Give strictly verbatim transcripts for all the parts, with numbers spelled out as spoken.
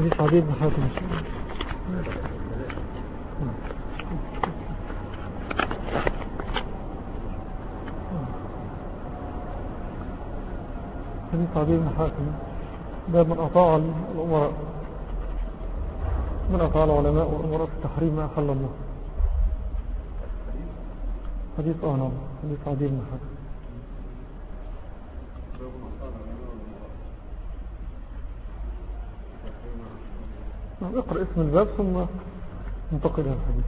حديث عدي بن حاتم. حديث عدي بن حاتم باب من أطاع الأمراء، من أطاع العلماء والأمراء في تحريم ما أحل الله. حديث آه نعم حديث عدي بن حاتم. نعم اقرأ اسم الباب ثم انتقل إلى الحديث.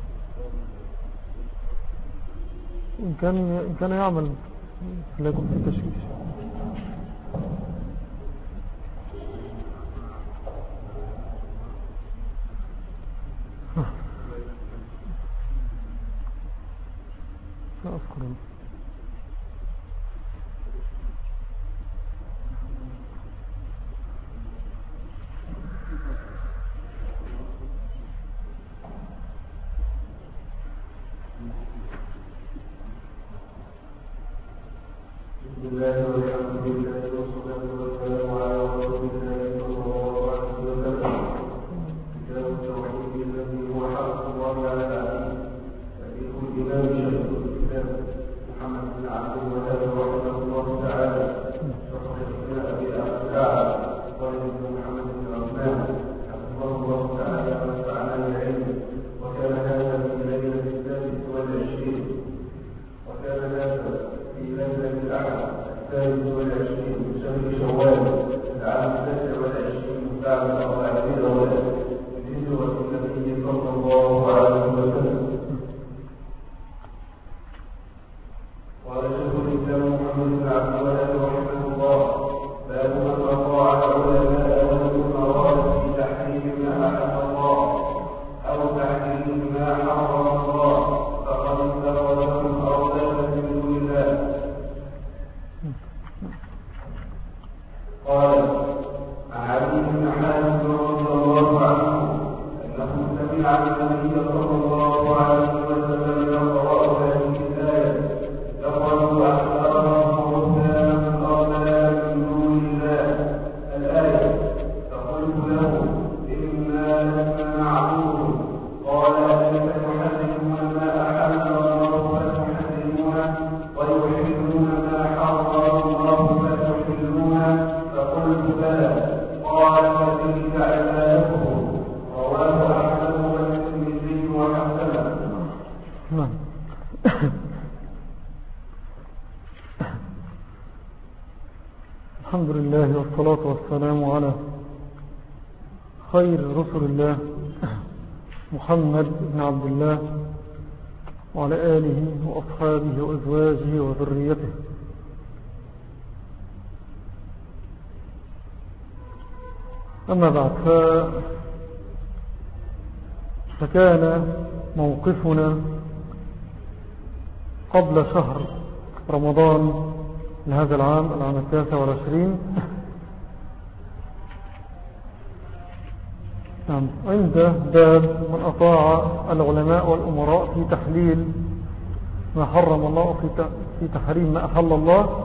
إن كان إن كان يعمل لا يكون في تشويش. لا أذكر. بسم الله والحمد لله والصلاة والسلام على رسول الله صلى الله عليه وسلم. كتاب التوحيد الذي هو حق الله على العبيد. تاريخ الإمام شيخ الإسلام محمد بن عبد الوهاب رحمه الله تعالى، شرح الإسلام أبي عبد الأعلى طالب بن محمد بن عثمان حفظه الله تعالى ونفعنا بعلمه. وكان هذا في ليلة السادس والعشرين، وكان هذا في ليلة الأحد الثالث والعشرين من شهر شوال العام التاسع والعشرين بعد أربعين ولد من هجرة النبي صلى الله عليه وسلم. قال شيخ الإسلام محمد بن عبد الوهاب رحمه الله: باب من أطاع العلماء والأمراء في تحريم ما أحل الله أو تحريم ما حرم الله فقد اتخذهم أربابا من دون الله. قال عن علي بن حاتم رضي الله عنه انه سمع النبي صلى الله عليه وسلم يقرأ هذه الآية: اتخذوا أحبارهم ورهبانهم أربابا من دون الله الآية. فقلت له: إنا لسنا نعبدهم. قال: أليس يحرمون ما أحل الله فتحرمونه ويحلون ما حرم الله فتحلونه؟ فقلت: بلى. قال: فتلك عبادتهم. رواه أحمد والترمذي وحسنه. نعم. الحمد لله والصلاة والسلام على خير رسل الله محمد بن عبد الله وعلى آله وأصحابه وأزواجه وذريته. أما بعد، فكان موقفنا قبل شهر رمضان لهذا العام العام التاسع والعشرين عند باب من أطاع العلماء والأمراء في تحليل ما حرم الله في تحريم ما أحل الله.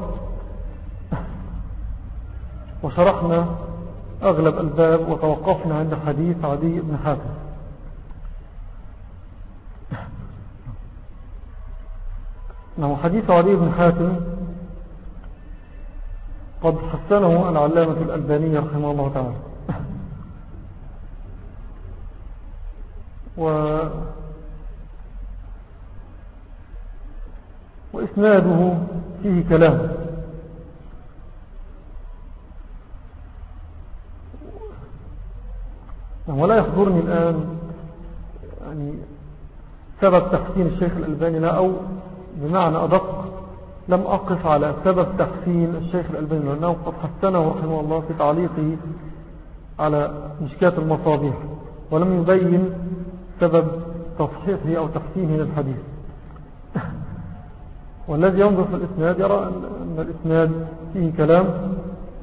وشرحنا أغلب الباب وتوقفنا عند حديث عدي بن حاتم. نعم. حديث عدي بن حاتم قد حسنه العلامة الألباني رحمه الله تعالى. و وإسناده فيه كلام، ولا يحضرني الآن يعني سبب تحسين الشيخ الألباني لا، أو بمعنى أدق لم أقف على سبب تحسين الشيخ الألباني، لأنه قد حسنه رحمه الله في تعليقه على مشكات المصابيح، ولم يبين سبب تصحيحه أو تحسينه للحديث. والذي ينظر في الإسناد يرى أن الإسناد فيه كلام،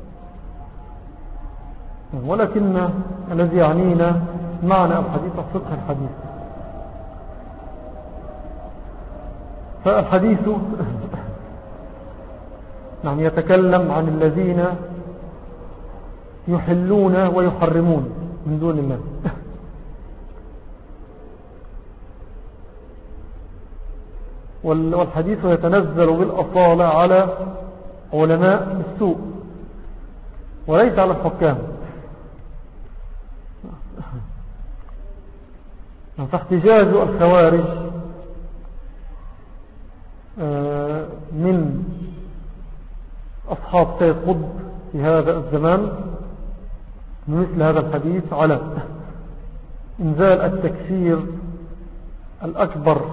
ولكن الذي يعنينا معنى الحديث وفقه الحديث. فالحديث نعم يتكلم عن الذين يحلون ويحرمون، من دون الله. والحديث يتنزل بالأصالة على علماء السوء وليس على الحكام. فاحتجاج الخوارج من أصحاب سيد قطب في هذا الزمان مثل هذا الحديث على إنزال التكفير الأكبر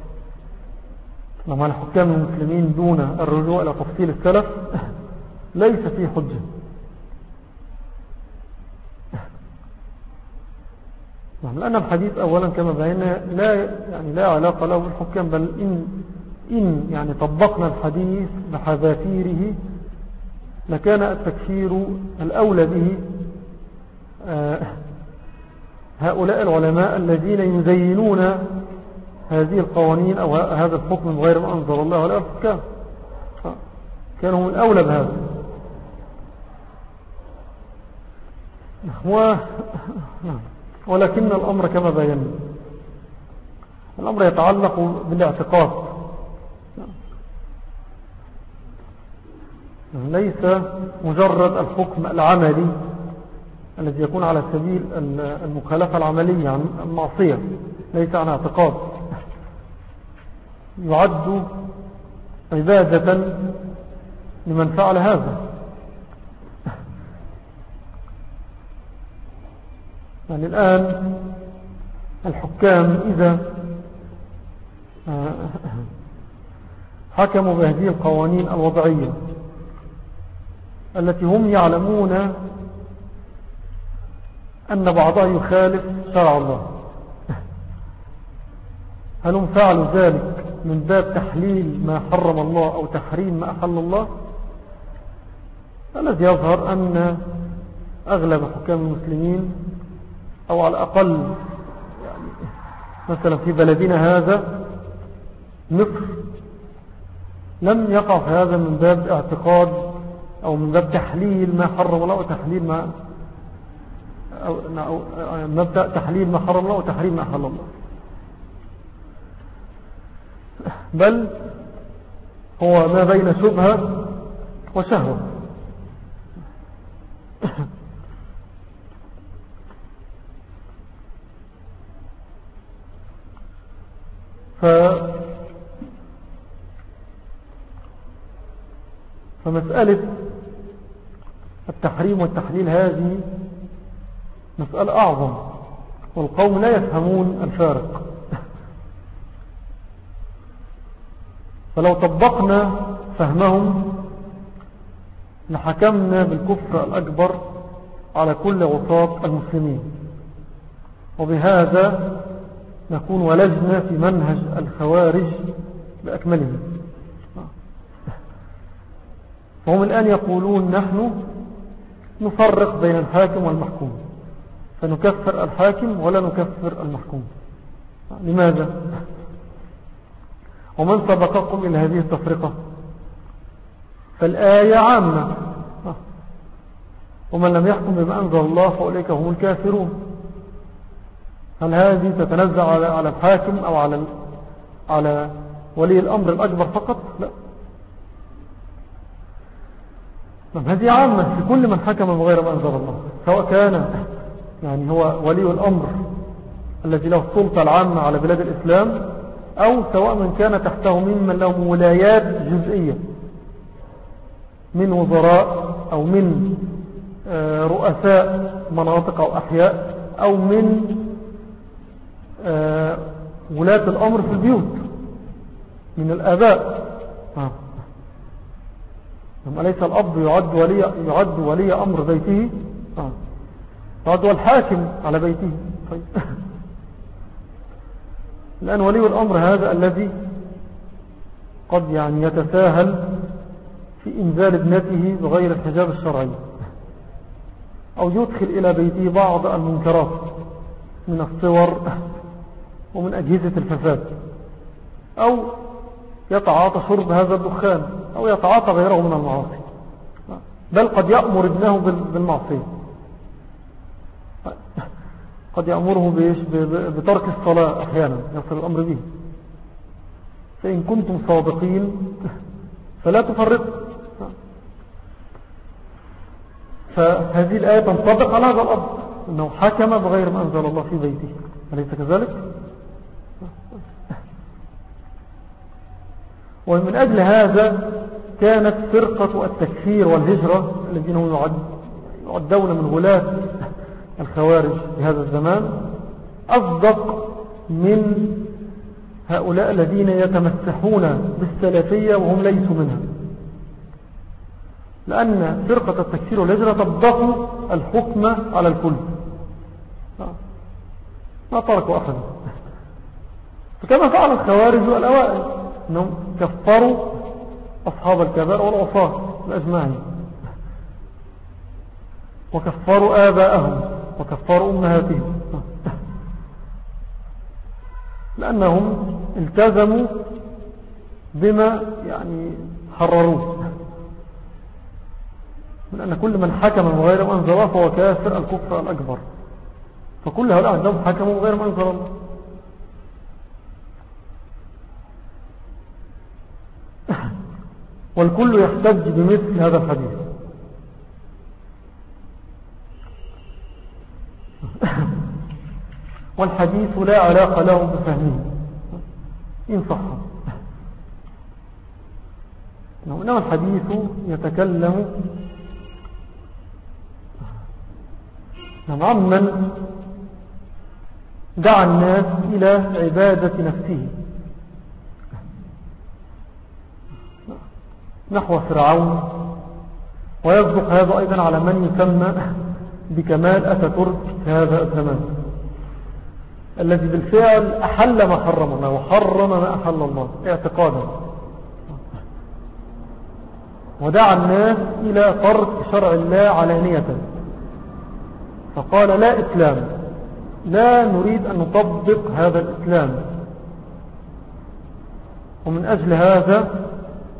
مع الحكام المسلمين دون الرجوع إلى تفصيل السلف ليس فيه حجة. لأن الحديث أولا كما بينا لا يعني لا علاقة له بالحكام، بل إن إن يعني طبقنا الحديث بحذافيره لكان التكفير الأولى به هؤلاء العلماء الذين يزينون هذه القوانين أو هذا الحكم من غير ما أنزل الله ولا الحكام، كانوا من الأولى بهذا. ولكن الأمر كما بينا الأمر يتعلق بالاعتقاد، ليس مجرد الحكم العملي الذي يكون على سبيل المخالفة العملية عن المعصية، ليس عن اعتقاد يعد عبادة لمن فعل هذا. يعني الآن الحكام إذا حكموا بهذه القوانين الوضعية التي هم يعلمون أن بعضها يخالف شرع الله، هل هم فعلوا ذلك من باب تحليل ما حرم الله أو تحريم ما أحل الله؟ الذي يظهر أن أغلب حكام المسلمين أو على الأقل يعني مثلا في بلدنا هذا مصر لم يقع في هذا من باب اعتقاد أو من باب تحليل ما حرم الله وتحليل ما أو مبدأ تحليل ما حرم الله وتحريم ما أحل الله، بل هو ما بين شبهة وشهوة. ف فمسألة التحريم والتحليل هذه مسألة أعظم، والقوم لا يفهمون الفارق. فلو طبقنا فهمهم لحكمنا بالكفر الأكبر على كل عصاة المسلمين، وبهذا نكون ولجنا في منهج الخوارج بأكمله. فهم الآن يقولون نحن نفرق بين الحاكم والمحكوم، فنكفر الحاكم ولا نكفر المحكوم. لماذا؟ ومن سبقكم إلى هذه التفرقة؟ فالآية عامة، ومن لم يحكم بما أنزل الله فأولئك هم الكافرون. هل هذه تتنزع على الحاكم أو على على ولي الأمر الأكبر فقط؟ لا، هذه عامة في كل من حكم بغير ما أنزل الله، سواء كان يعني هو ولي الأمر الذي له السلطة العامة على بلاد الإسلام، أو سواء من كان تحته ممن لهم ولايات جزئية من وزراء أو من رؤساء مناطق أو أحياء أو من ولاة الأمر في البيوت من الآباء. أليس الأب يعد ولي, يعد ولي أمر بيته؟ يعد الحاكم على بيته. طيب الآن ولي الأمر هذا الذي قد يعني يتساهل في إنزال ابنته بغير الحجاب الشرعي، أو يدخل إلى بيته بعض المنكرات من الصور ومن أجهزة الفساد، أو يتعاطى شرب هذا الدخان، أو يتعاطى غيره من المعاصي، بل قد يأمر ابنه بالمعصية. قد يأمره بإيش؟ بترك الصلاة أحيانا يصل الأمر به. فإن كنتم صادقين فلا تفرطوا. فهذه الآية تنطبق على هذا الأمر، أنه حكم بغير ما أنزل الله في بيته، أليس كذلك؟ ومن أجل هذا كانت فرقة التكفير والهجرة الذين هم يعدون من غلاة الخوارج في هذا الزمان أصدق من هؤلاء الذين يتمسحون بالسلفية وهم ليسوا منها، لأن فرقة التكفير والهجرة طبقوا الحكم على الكل، ما تركوا أحدا. فكما فعل الخوارج الأوائل أنهم كفروا أصحاب الكبائر والعصاة الأجمعين، وكفروا آباءهم وكفروا أمهاتهم، لأنهم التزموا بما يعني حرروه، من أن كل من حكم بغير ما أنزل الله فهو كافر الكفر الأكبر. فكل هؤلاء عندهم حكموا بغير ما أنزل الله. والكل يحتج بمثل هذا الحديث. والحديث لا علاقة له بفهمه إن صح، إنما الحديث يتكلم عمن دعا الناس إلى عبادة نفسه، نحو فرعون. ويصدق هذا أيضا على من يسمى بكمال أتاتورك هذا الزمان، الذي بالفعل أحل ما حرم الله وحرم ما أحل الله اعتقادا، ودعا الناس إلى ترك شرع الله علانية، فقال لا إسلام، لا نريد أن نطبق هذا الإسلام. ومن أجل هذا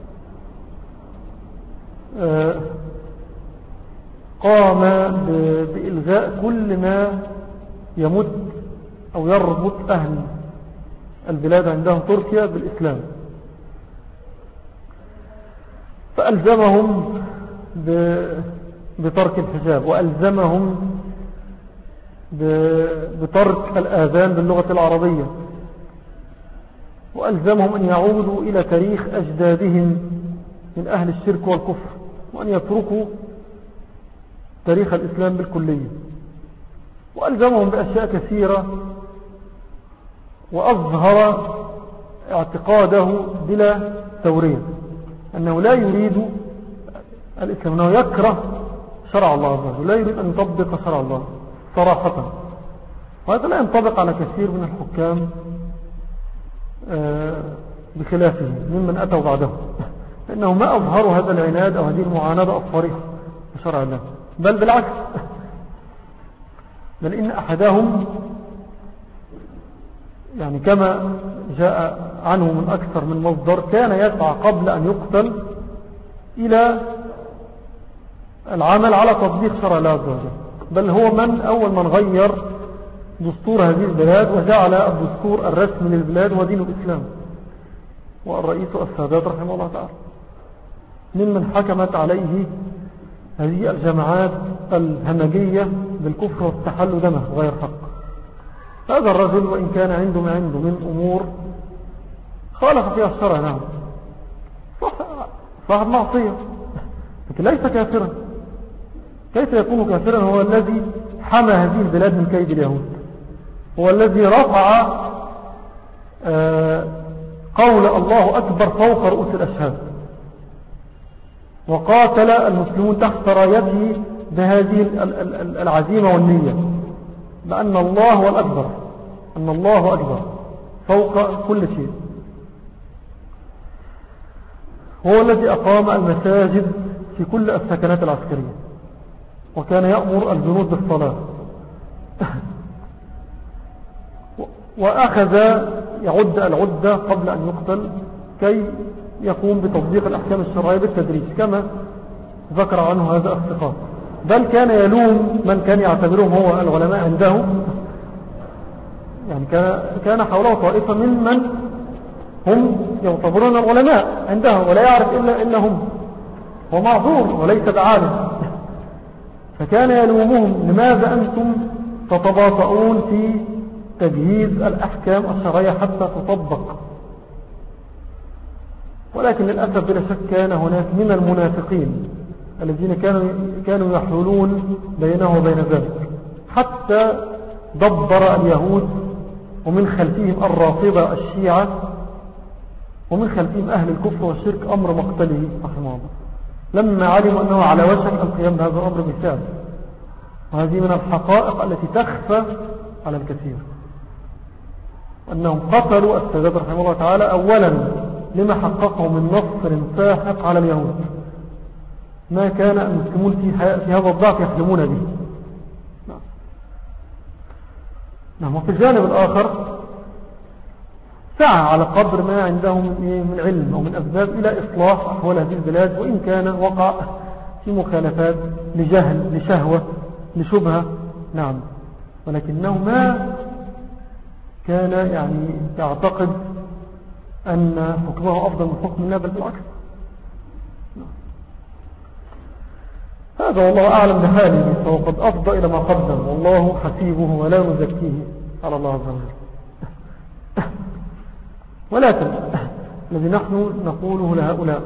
قام بإلغاء كل ما يمد أو يربط أهل البلاد عندهم تركيا بالإسلام، فألزمهم بترك الحجاب، وألزمهم بترك الآذان باللغة العربية، وألزمهم أن يعودوا إلى تاريخ أجدادهم من أهل الشرك والكفر، وأن يتركوا تاريخ الإسلام بالكلية. وألزمهم بأشياء كثيرة، وأظهر اعتقاده بلا تورية أنه لا يريد الإسلام، أنه يكره شرع الله عز وجل، لا يريد أن يطبق شرع الله صراحة. وهذا لا ينطبق على كثير من الحكام بخلافه ممن أتوا بعده، لأنه ما أظهروا هذا العناد أو هذه المعاندة الصريحة بشرع الله، بل بالعكس، بل إن أحدهم يعني كما جاء عنه من أكثر من مصدر كان يسعى قبل أن يقتل إلى العمل على تطبيق شرع الله عز وجل، بل هو من أول من غير دستور هذه البلاد وجعل الدستور الرسمي للبلاد ودين الإسلام، والرئيس السادات رحمه الله تعالى ممن حكمت عليه هذه الجماعات الهمجية بالكفر والتحل دمه غير حق. هذا الرجل وإن كان عنده ما عنده من أمور خالف فيها الشرع، نعم صاحب معصية، لكن ليس كافرا. كيف يكون كافرا؟ هو الذي حمى هذه البلاد من كيد اليهود، هو الذي رفع قول الله أكبر فوق رؤوس الأشهاد، وقاتل المسلمون تحت رايته بهذه العزيمة والنية بأن الله هو الأكبر، أن الله أكبر فوق كل شيء. هو الذي أقام المساجد في كل السكنات العسكرية، وكان يأمر الجنود بالصلاة، وأخذ يعد العدة قبل أن يقتل كي يقوم بتطبيق الأحكام الشرعية بالتدريج كما ذكر عنه هذا الثقات. بل كان يلوم من كان يعتبرهم هو العلماء عنده يعني كان حوله طائفة ممن هم يعتبرون العلماء عندهم ولا يعرف إلا, إلا هم، هو معذور وليس بعالم، فكان يلومهم لماذا أنتم تتباطؤون في تجهيز الأحكام الشرعية حتى تطبق. ولكن للأسف بلا شك كان هناك من المنافقين الذين كانوا كانوا يحولون بينه وبين ذلك، حتى دبر اليهود ومن خلفهم الرافضة الشيعة ومن خلفهم أهل الكفر والشرك أمر مقتله رحمه الله، لما علموا أنه على وشك القيام بهذا الأمر بسبب. وهذه من الحقائق التي تخفى على الكثير، أنهم قتلوا السادات رحمه الله تعالى أولا لما حققه من نصر ساحق على اليهود ما كان المسلمون في هذا الضعف يحلمون به. نعم. وفي الجانب الآخر سعى على قدر ما عندهم من علم أو من أسباب إلى إصلاح أحوال هذه البلاد، وإن كان وقع في مخالفات لجهل لشهوة لشبهة. نعم. ولكنه ما كان يعني يعتقد أن حكمه أفضل من حكم الله، بل بالعكس. هذا والله أعلم بحاله، فهو قد أفضى إلى ما قدم، والله حسيبه ولا نزكيه على الله عز وجل. ولكن الذي نحن نقوله لهؤلاء،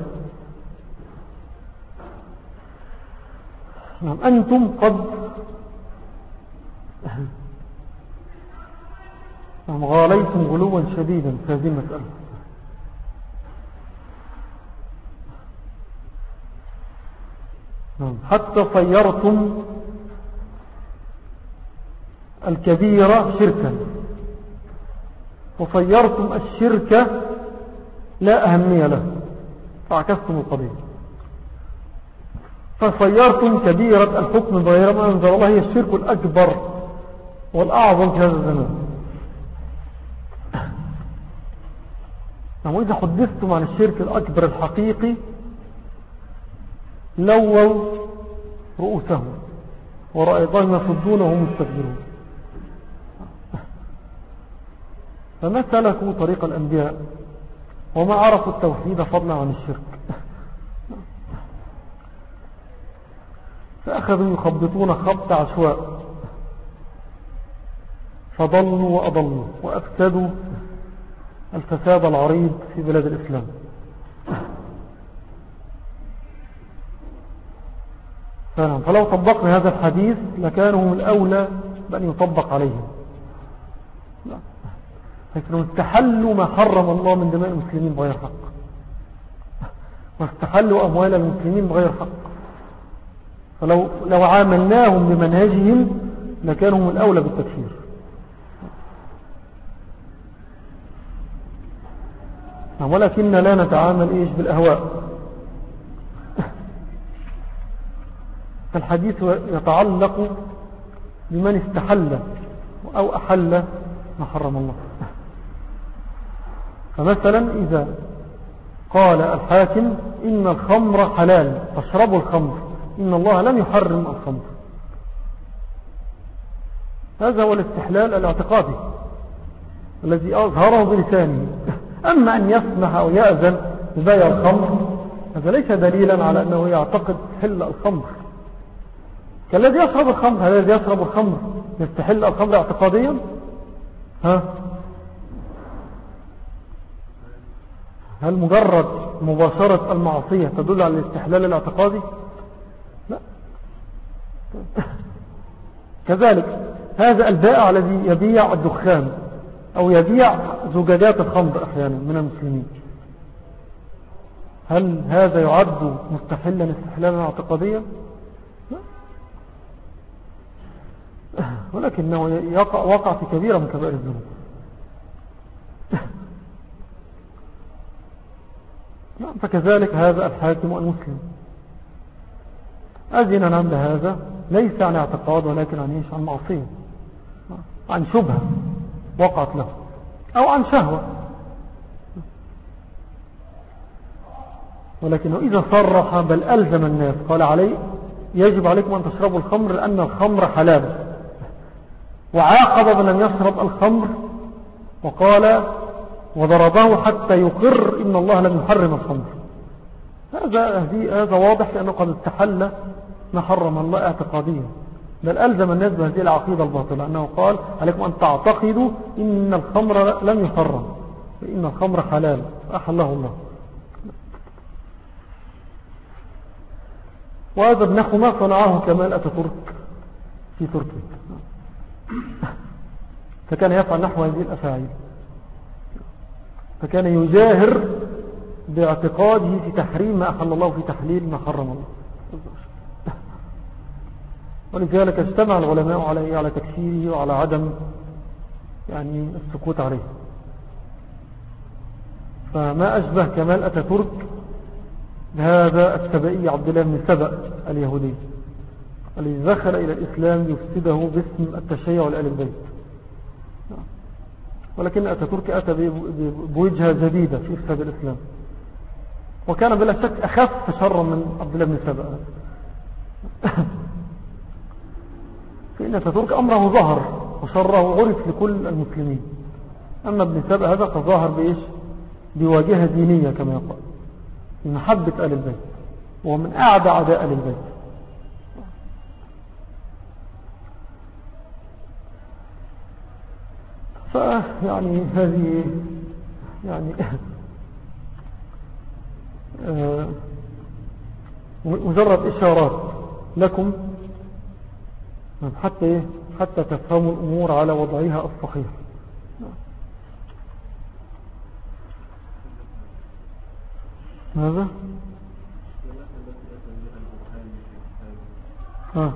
نعم، أنتم قد نعم غاليتم غلوا شديدا في هذه المسألة. نعم. حتى صيرتم الكبيرة شركا وصيرتم الشركة لا أهمية له، فعكستم القضية، فصيرتم كبيرة الحكم بغير ما أنزل الله هي الشرك الأكبر والأعظم في هذا الزمان. وإذا حدثتم عن الشرك الأكبر الحقيقي لووا رؤوسهم ورأيضهم يصدون وهم مستكبرون، فما سلكوا طريق الأنبياء وما عرفوا التوحيد فضلا عن الشرك، فأخذوا يخبطون خبط عشواء فضلوا وأضلوا وأفسدوا الفساد العريض في بلاد الإسلام. فلو طبقنا هذا الحديث لكانوا هم الأولى بأن يطبق عليهم، لكنهم استحلوا ما حرم الله من دماء المسلمين بغير حق، واستحلوا أموال المسلمين بغير حق، فلو لو عاملناهم بمنهجهم لكانوا هم الأولى بالتكفير. ولكن لا نتعامل إيش بالأهواء. فالحديث يتعلق بمن استحل أو أحل ما حرم الله. فمثلا إذا قال الحاكم إن الخمر حلال فاشربوا الخمر، إن الله لم يحرم الخمر، هذا هو الاستحلال الاعتقادي الذي أظهره بلسانه. أما أن يسمح أو يأذن ببيع الخمر هذا ليس دليلا على أنه يعتقد حل الخمر، كالذي يشرب الخمر. هل الذي يشرب الخمر يستحل الخمر اعتقاديا؟ ها؟ هل مجرد مباشرة المعصية تدل على الاستحلال الاعتقادي؟ لا. كذلك هذا البائع الذي يبيع الدخان أو يبيع زجاجات الخمر أحيانا من المسلمين، هل هذا يعد مستحلا استحلالا اعتقاديا؟ لا. ولكنه يقع وقع في كبيرة من كبائر الذنوب. فكذلك هذا الحاكم المسلم أذن عن هذا ليس عن اعتقاد ولكن عن ايش؟ عن معصية، عن شبهة وقعت له أو عن شهوة. ولكنه إذا صرح بل ألزم الناس قال عليه يجب عليكم أن تشربوا الخمر لأن الخمر حلال، وعاقب من لم يشرب الخمر وقال وضربه حتى يقر إن الله لم يحرم الخمر. هذا هذا واضح لأنه قد استحل ما حرم الله اعتقاديا، بل ألزم الناس بهذه العقيدة الباطلة أنه قال عليكم أن تعتقدوا إن الخمر لم يحرم، فإن الخمر حلال أحله الله. وهذا ابنه ما صنعه كمال أتاتورك في تركيا، فكان يفعل نحو هذه الأفاعيل، فكان يجاهر باعتقاده في تحريم ما أحل الله في تحليل ما حرم الله. ولذلك اجتمع العلماء عليه على تكفيره وعلى عدم يعني السكوت عليه. فما أشبه كمال أتاتورك بهذا السبائي عبد الله بن سبأ اليهودي الذي دخل إلى الإسلام يفسده باسم التشيع لآل البيت، ولكن أتاتورك أتى بوجهة جديدة في إفساد الإسلام، وكان بلا شك أخف شرا من عبد الله بن سبأ. فإن أتاتورك أمره ظهر وشره عرف لكل المسلمين، أما ابن سبأ هذا تظاهر بإيش؟ بواجهة دينية كما يقال، من محبة آل البيت ومن أعدى أعداء آل البيت. فيعني هذه يعني مجرد إشارات لكم حتى حتى تفهموا الأمور على وضعها الصحيح. ماذا؟ ها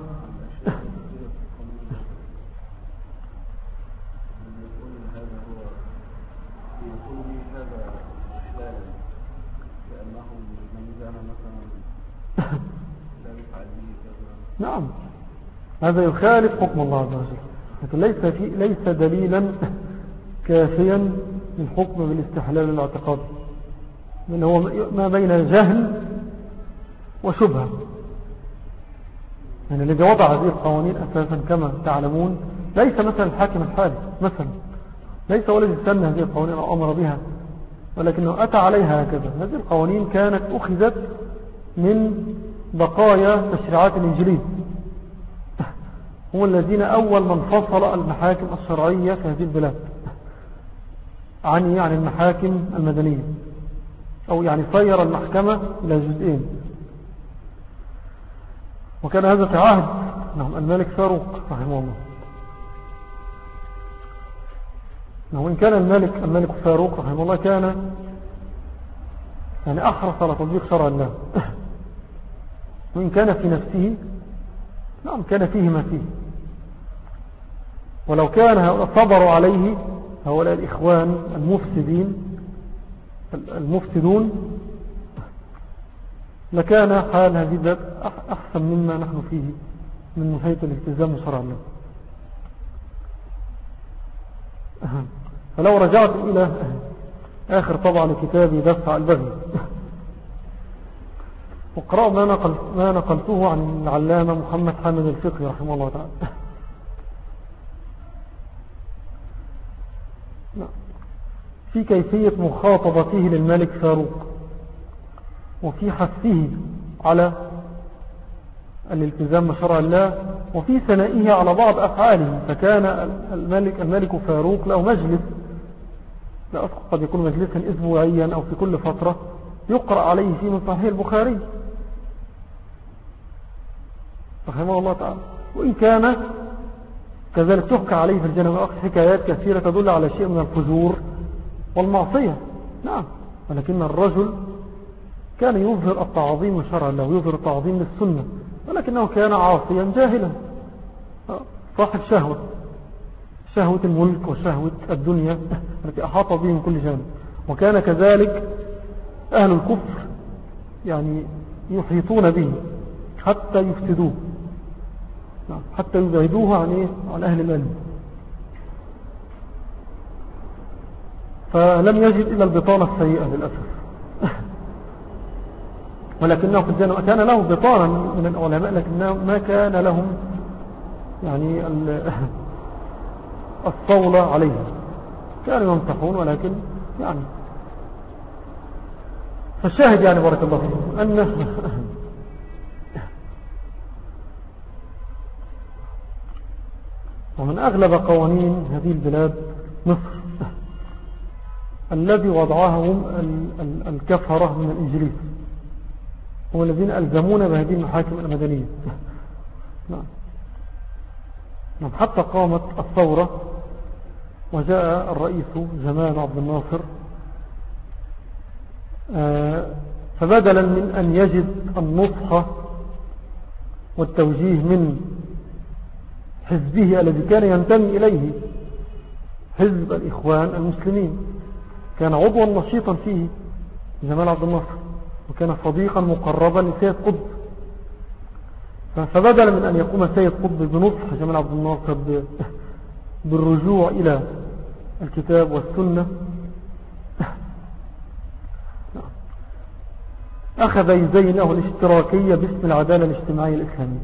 نعم، هذا يخالف حكم الله عز وجل، لكن ليس, في ليس دليلا كافيا للحكم بالاستحلال الاعتقادي، من هو ما بين جهل وشبهة. يعني الذي وضع هذه القوانين أساسا كما تعلمون ليس مثلا الحاكم الحالي مثلا، ليس هو الذي سن هذه القوانين أو أمر بها، ولكنه أتى عليها هكذا. هذه القوانين كانت أخذت من بقايا تشريعات الإنجليز، هم الذين أول من فصل المحاكم الشرعية في هذه البلاد عن يعني المحاكم المدنية، أو يعني صير المحكمة إلى جزئين. وكان هذا في عهد نعم الملك فاروق رحمه الله. نعم، وإن كان الملك الملك فاروق رحمه الله كان يعني أحرص على تطبيق شرع الله، وإن كان في نفسه نعم كان فيه ما فيه، ولو كان صبروا عليه هؤلاء الإخوان المفسدين المفسدون لكان حال هذه البلاد أحسن مما نحن فيه من نهاية الالتزام بشرع الله. فلو رجعت إلى آخر طبعا لكتابي دفع البغي وقرأوا ما, نقل ما نقلته عن العلامة محمد حامد الفقي رحمه الله تعالى. في كيفية مخاطبته للملك فاروق، وفي حثه على الالتزام بشرع الله، وفي ثنائه على بعض أفعاله. فكان الملك, الملك فاروق له مجلس، لا أذكر قد يكون مجلسا أسبوعيا أو في كل فترة يقرأ عليه فيه من صحيح البخاري رحمه الله تعالى. وإن كان كذلك تحكى عليه في الجنة حكايات كثيرة تدل على شيء من الفجور والمعصية، نعم، ولكن الرجل كان يظهر التعظيم شرع الله ويظهر التعظيم للسنة، ولكنه كان عاصيا جاهلا صاحب شهوة شهوة الملك وشهوة الدنيا التي أحاط به من كل جانب. وكان كذلك أهل الكفر يعني يحيطون به حتى يفسدوه، حتى يبعدوه عن عن أهل العلم. فلم يجد إلا البطانة السيئة للأسف. ولكنه في الجنة كان له بطانة من العلماء، لكنه ما كان لهم يعني الصولة عليها. كانوا يمسحون ولكن يعني فالشاهد يعني بارك الله فيكم أن ومن أغلب قوانين هذه البلاد مصر الذي وضعها هم الكفرة من الإنجليز هم الذين ألزمونا بهذه المحاكم المدنية. نعم حتى قامت الثورة وجاء الرئيس جمال عبد الناصر فبدلا من أن يجد النصح والتوجيه من حزبه الذي كان ينتمي إليه حزب الإخوان المسلمين كان عضوا نشيطا فيه جمال عبد الناصر وكان صديقا مقربا لسيد قطب فبدلا من أن يقوم سيد قطب بنصح جمال عبد الناصر بالرجوع إلى الكتاب والسنة أخذ يزين له الاشتراكية باسم العدالة الاجتماعية الإسلامية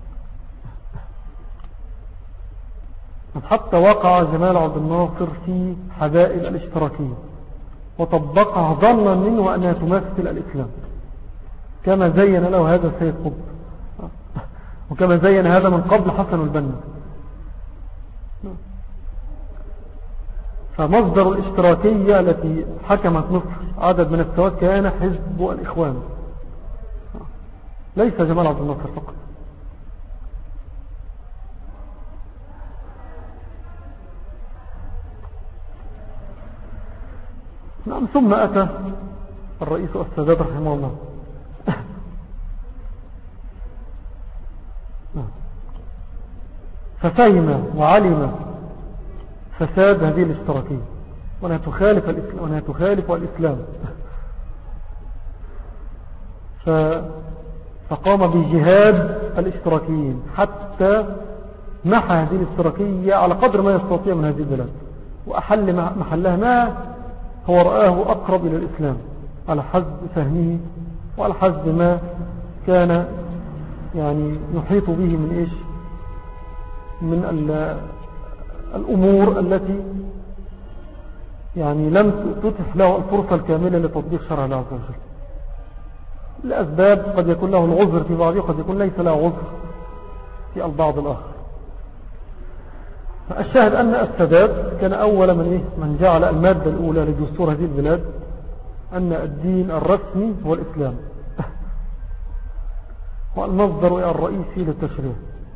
حتى وقع جمال عبد الناصر في حبائل الاشتراكية وطبقها ظنا منه أنها تمثل الإسلام كما زين له هذا السيد قطب وكما زين هذا من قبل حسن البنا. فمصدر الاشتراكية التي حكمت مصر عدد من السواد كان حزب الإخوان ليس جمال عبد الناصر فقط. نعم ثم أتى الرئيس السادات رحمه الله ففهم وعلم فساد هذه الاشتراكية وأنها تخالف الإسلام, وأنها تخالف الإسلام. فقام بجهاد الاشتراكيين حتى محى هذه الاشتراكية على قدر ما يستطيع من هذه البلاد وأحل محلها ما هو رآه أقرب إلى الإسلام على حسب فهمه وعلى حسب ما كان يعني يحيط به من إيش من الأمور التي يعني لم تتح له الفرصة الكاملة لتطبيق شرع الله عز وجل لأسباب قد يكون له العذر في بعضه وقد يكون ليس له عذر في البعض الآخر. الشاهد أن السادات كان أول من, إيه؟ من جعل المادة الأولى لدستور هذه البلاد أن الدين الرسمي هو الإسلام والمصدر الرئيسي للتشريع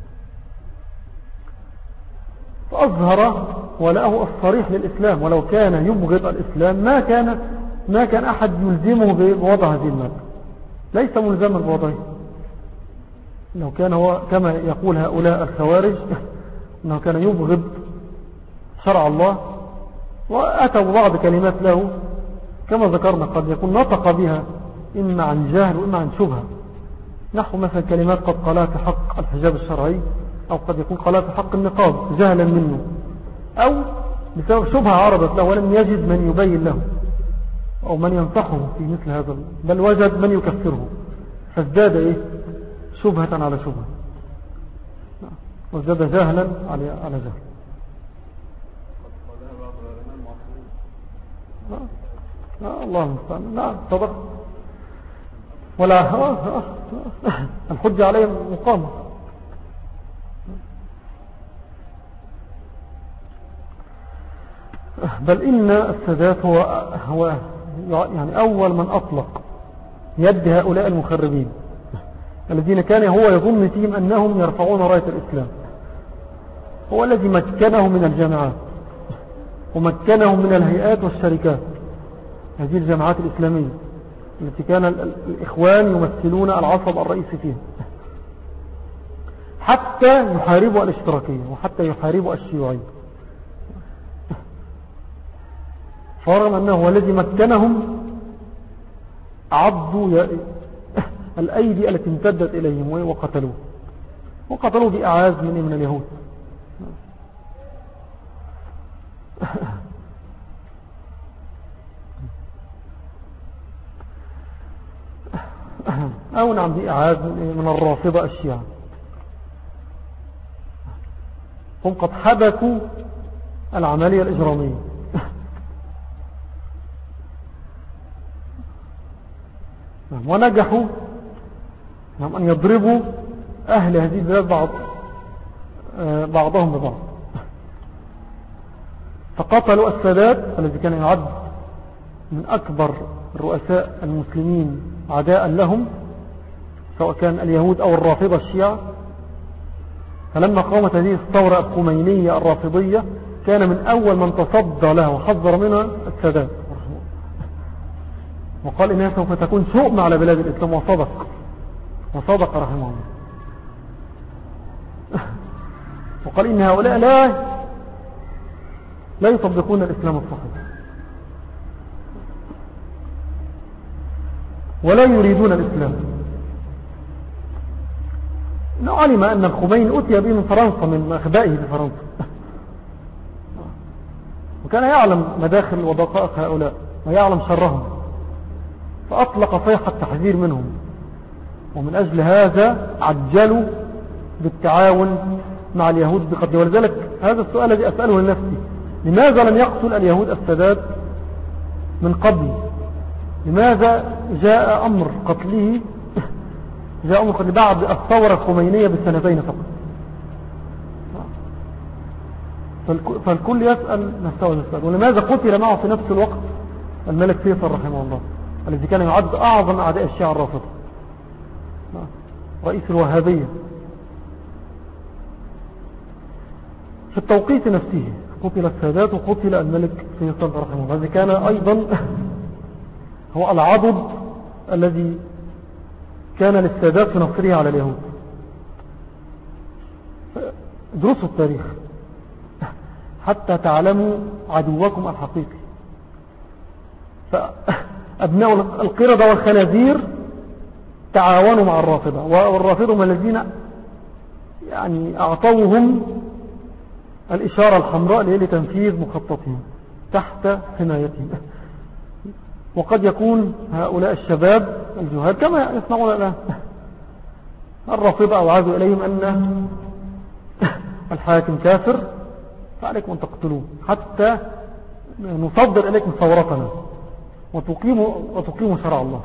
فأظهر وله الصريح للإسلام ولو كان يبغض الإسلام ما كان ما كان أحد يلزمه بوضع هذه المادة ليس ملزما بوضعه لو كان هو كما يقول هؤلاء الخوارج أنه كان يبغض شرع الله وأتوا بعض كلمات له كما ذكرنا قد يكون نطق بها إما عن جهل وإما عن شبهة نحو مثلا كلمات قد قالها في حق الحجاب الشرعي أو قد يكون قالها في حق النقاب جهلا منه أو بسبب شبهة عرضت له ولم يجد من يبين له أو من ينصحه في مثل هذا بل وجد من يكفره فازداد إيه شبهة على شبهة وازداد جهلا على على جهل. الله المستعان. نعم صدق ولا الحجة عليه مقامة. بل إن السادات هو, هو يعني أول من أطلق يد هؤلاء المخربين الذين كان هو يظن فيهم أنهم يرفعون راية الإسلام هو الذي مكنهم من الجامعات ومكنهم من الهيئات والشركات هذه الجامعات الإسلامية التي كان الإخوان يمثلون العصب الرئيسي فيها حتى يحاربوا الاشتراكية وحتى يحاربوا الشيوعية فرغم أنه هو الذي مكنهم عضوا الأيدي التي امتدت إليهم وقتلوه وقتلوه بإعاز من من اليهود. أو نعم بإعاز من الرافضة الشيعة هم قد حبكوا العملية الإجرامية ونجحوا أن يضربوا أهل هذه البلاد بعض بعضهم ببعض. فقتلوا السادات الذي كان يعد من أكبر رؤساء المسلمين عداء لهم، سواء كان اليهود أو الرافضة الشيعة. فلما قامت هذه الثورة الخمينية الرافضية كان من أول من تصدى لها وحذر منها السادات، وقال إنها سوف تكون شؤم على بلاد الإسلام، وصدق وصدق رحمه الله. وقال إن هؤلاء لا لا يطبقون الإسلام الصحيح ولا يريدون الإسلام. إنه علم أن الخميني أتي به من فرنسا، من أخبائه بفرنسا، وكان يعلم مداخل ودقائق هؤلاء ويعلم شرهم، فأطلق صيحة تحذير منهم. ومن أجل هذا عجلوا بالتعاون مع اليهود بقتله. ولذلك هذا السؤال الذي أسأله لنفسي: لماذا لم يقتل اليهود السادات من قبل؟ لماذا جاء أمر قتله جاء أمر قتله بعد الثورة الخمينية بسنتين فقط؟ فالكل يسأل نفسه السؤال. ولماذا قتل معه في نفس الوقت الملك فيصل رحمه الله الذي كان يعد أعظم أعداء الشيعة الرافضة، رئيس الوهابية؟ في التوقيت نفسه قتل السادات وقتل الملك فيصل رحمه الله. هذا كان أيضا هو العضد الذي كان للسادات في نصره على اليهود. درسوا التاريخ حتى تعلموا عدوكم الحقيقي. فأبناء القردة والخنازير تعاونوا مع الرافضة، والرافضة هم الذين يعني أعطوهم الإشارة الحمراء لتنفيذ مخططهم تحت حمايتهم. وقد يكون هؤلاء الشباب الجهاد كما يسمعون الآن الرافضة أوعزوا إليهم أن الحاكم كافر فعليكم أن تقتلوه حتى نصدر إليكم ثورتنا وتقيموا, وتقيموا شرع الله.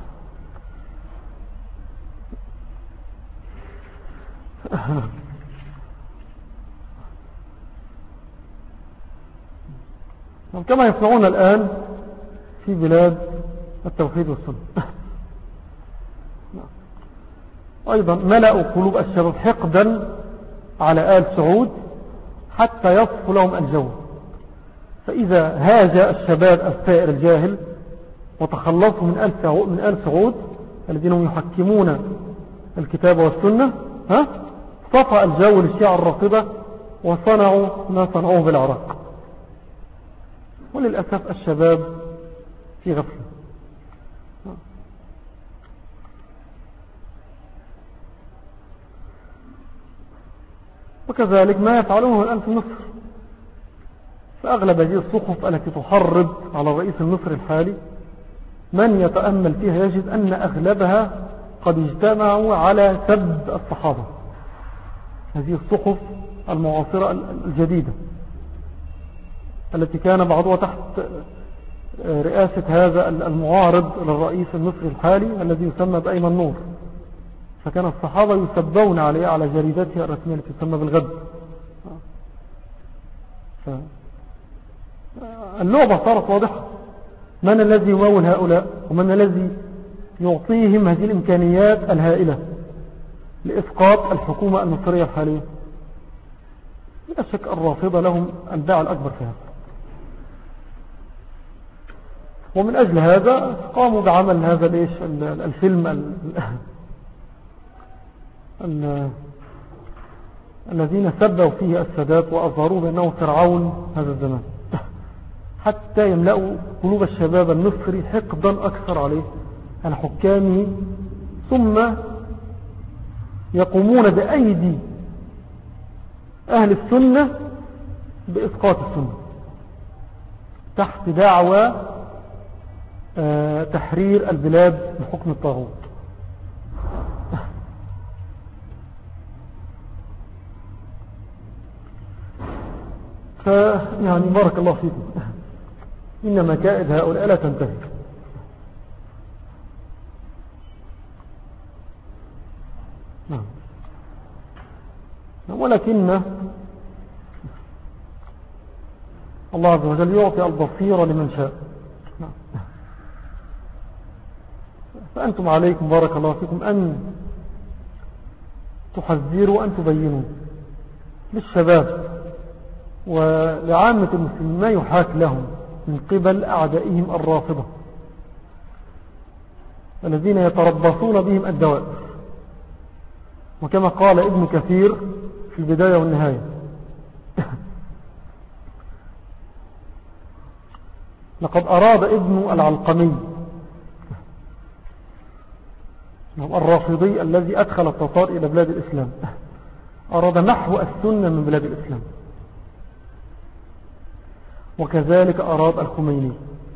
كما يسمعون الآن في بلاد التوحيد والسنة. أيضا ملأوا قلوب الشباب حقدا على آل سعود حتى يصف لهم الجو. فإذا هاج الشباب الثائر الجاهل وتخلصوا من آل سعود, من آل سعود الذين هم يحكمون الكتاب والسنة، ها صفى الجو للشيعة الرافضة وصنعوا ما صنعوه بالعراق. وللأسف الشباب في غفلة. وكذلك ما يفعلونه الآن في مصر. فأغلب هذه الصحف التي تحرض على الرئيس المصري الحالي من يتأمل فيها يجد أن أغلبها قد اجتمعوا على سب الصحابة. هذه الصحف المعاصرة الجديدة التي كان بعضها تحت رئاسة هذا المعارض للرئيس المصري الحالي الذي يسمى بأيمن نور، فكان الصحابة يسبون عليه على جريدتها الرسمية التي تسمى بالغد. اللعبة صارت واضحة. من الذي يمول هؤلاء ومن الذي يعطيهم هذه الإمكانيات الهائلة لإسقاط الحكومة المصرية الحالية؟ لا شك الرافضة لهم الباع الأكبر في هذا. ومن أجل هذا قاموا بعمل هذا ليش الفيلم ال ال الذين سبوا فيه السادات وأظهروا بأنه فرعون هذا الزمان، حتى يملأوا قلوب الشباب المصري حقدا أكثر عليه على حكامه، ثم يقومون بأيدي أهل السنة بإسقاط السنة تحت دعوى تحرير البلاد من حكم الطاغوت. فيعني بارك الله فيكم، إن مكائد هؤلاء لا تنتهي. نعم. ولكن الله عز وجل يعطي البصيرة لمن شاء. نعم. فأنتم عليكم بارك الله فيكم أن تحذروا وأن تبينوا للشباب ولعامة المسلمين ما يحاك لهم من قبل أعدائهم الرافضة الذين يتربصون بهم الدوائر. وكما قال ابن كثير في البداية والنهاية لقد أراد ابن العلقمي الرافضي الذي أدخل التتار إلى بلاد الإسلام أراد نحو السنة من بلاد الإسلام، وكذلك أراد الخميني.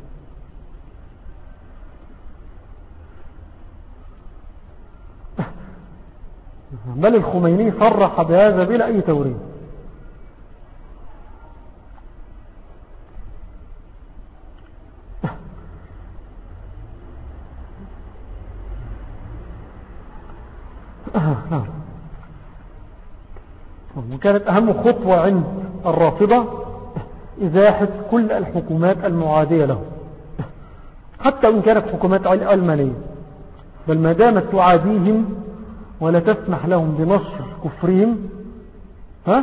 بل الخميني صرح بهذا بلا أي توريد. وكانت أهم خطوة عند الرافضة إزاحة كل الحكومات المعادية له، حتى إن كانت حكومات علمانية، بل ما دامت تعاديهم ولا تسمح لهم بنشر كفرهم ها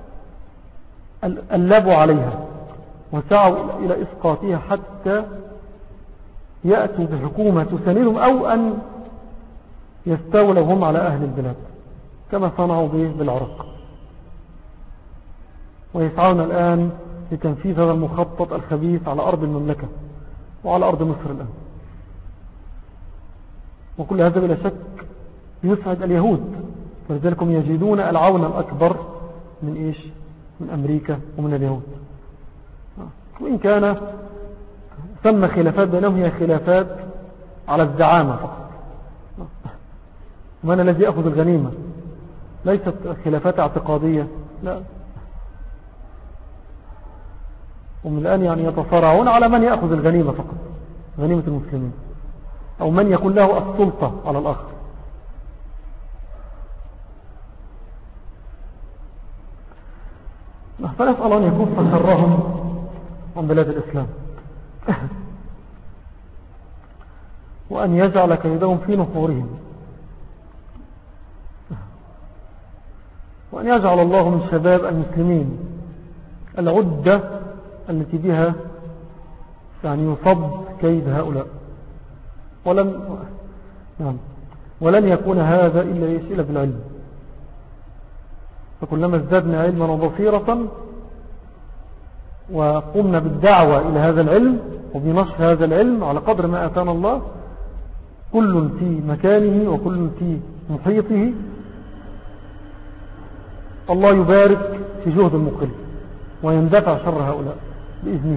ألبوا عليها وسعوا إلى إسقاطها حتى يأتوا بحكومة تساندهم أو أن يستولوا هم على أهل البلاد كما صنعوا به بالعراق. ويسعون الآن لتنفيذ هذا المخطط الخبيث على أرض المملكة وعلى أرض مصر الآن. وكل هذا بلا شك يسعد اليهود، فلذلك هم يجدون العون الأكبر من إيش؟ من أمريكا ومن اليهود. وإن كان ثم خلافات بينهم هي خلافات على الزعامة فقط، من الذي يأخذ الغنيمة، ليست خلافات اعتقادية، لا. ومن الآن يعني يتصارعون على من يأخذ الغنيمة فقط، غنيمة المسلمين، أو من يكون له السلطة على الآخر. فنسأل أن يكون شرهم عن بلاد الإسلام وأن يجعل كيدهم في نحورهم، وأن يجعل الله من شباب المسلمين العدة التي بها يعني يصد كيد هؤلاء. ولن نعم ولن يكون هذا إلا إلا بالعلم. فكلما ازددنا علما وبصيرة وقمنا بالدعوة إلى هذا العلم وبنشر هذا العلم على قدر ما آتانا الله، كل في مكانه وكل في محيطه، الله يبارك في جهد المقل ويندفع شر هؤلاء بإذنه.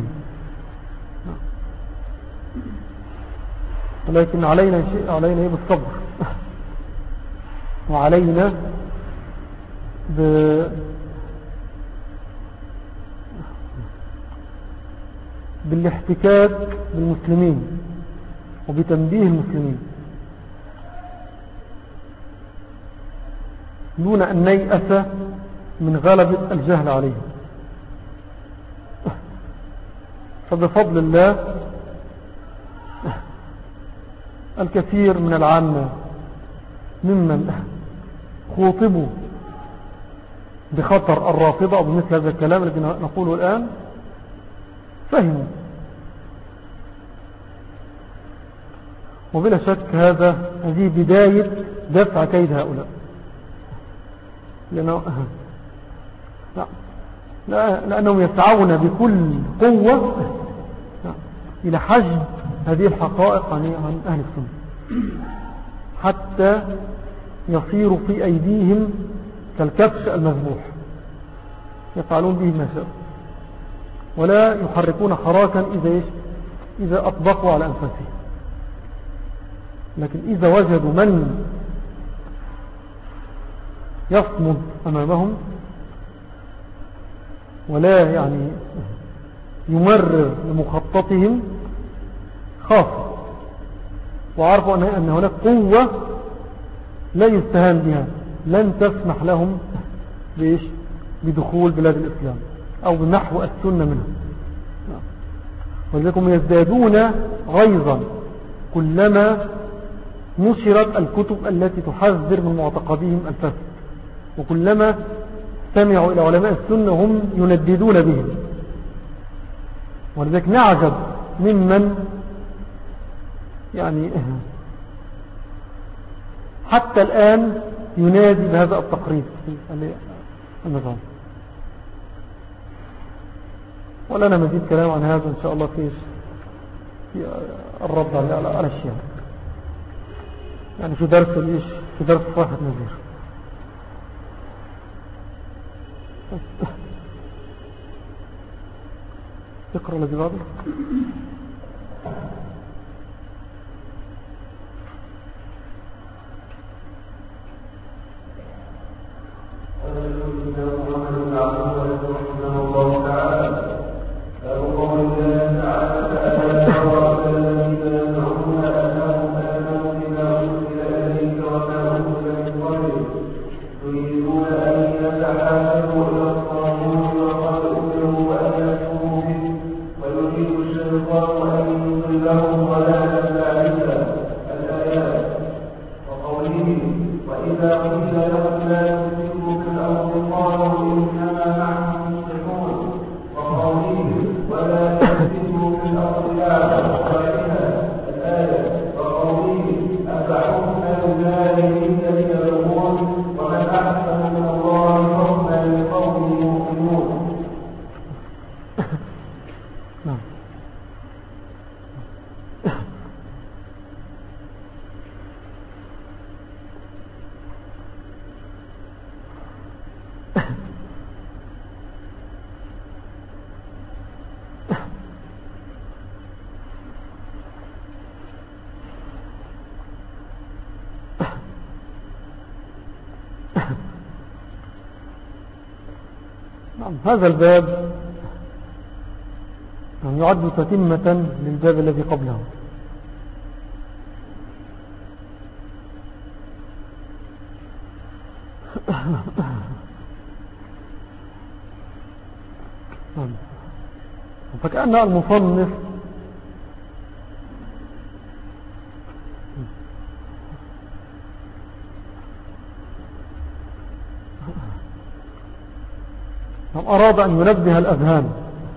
ولكن علينا شيء علينا ايه بالصبر وعلينا ب بالاحتكاك بالمسلمين وبتنبيه المسلمين دون أن نيأس من غلبة الجهل عليهم. فبفضل الله الكثير من العامة ممن خوطبوا بخطر الرافضة أو بمثل هذا الكلام الذي نقوله الآن فهموا، وبلا شك هذا هذه بداية دفع كيد هؤلاء، لأنه لا لأنهم يسعون بكل قوة إلى حجب هذه الحقائق عن أهل السنة حتى يصيروا في أيديهم كالكبش المذبوح، يفعلون به ما شاء ولا يحركون حراكا إذا, إذا أطبقوا على أنفسهم. لكن إذا وجدوا من يصمد أمامهم ولا يعني يمرر لمخططهم خاصة، وعرفوا أن هناك قوة لا يستهان بها لن تسمح لهم بإيش؟ بدخول بلاد الإسلام أو بنحو السنة منها. ولذلك يزدادون غيظا كلما نشرت الكتب التي تحذر من معتقدهم الفاسد، وكلما سمعوا إلى علماء السنة هم ينددون بهم. ولذلك نعجب ممن يعني حتى الآن ينادي بهذا التقريب النظام. ولنا مزيد كلام عن هذا إن شاء الله في في الرد على على الشيعة، يعني في درس الإيش في درس صحة نذير. اقرأ الذي بعده. هذا الباب يعد تتمة للباب الذي قبله. فكأن المصنف أراد أن ينبه الأذهان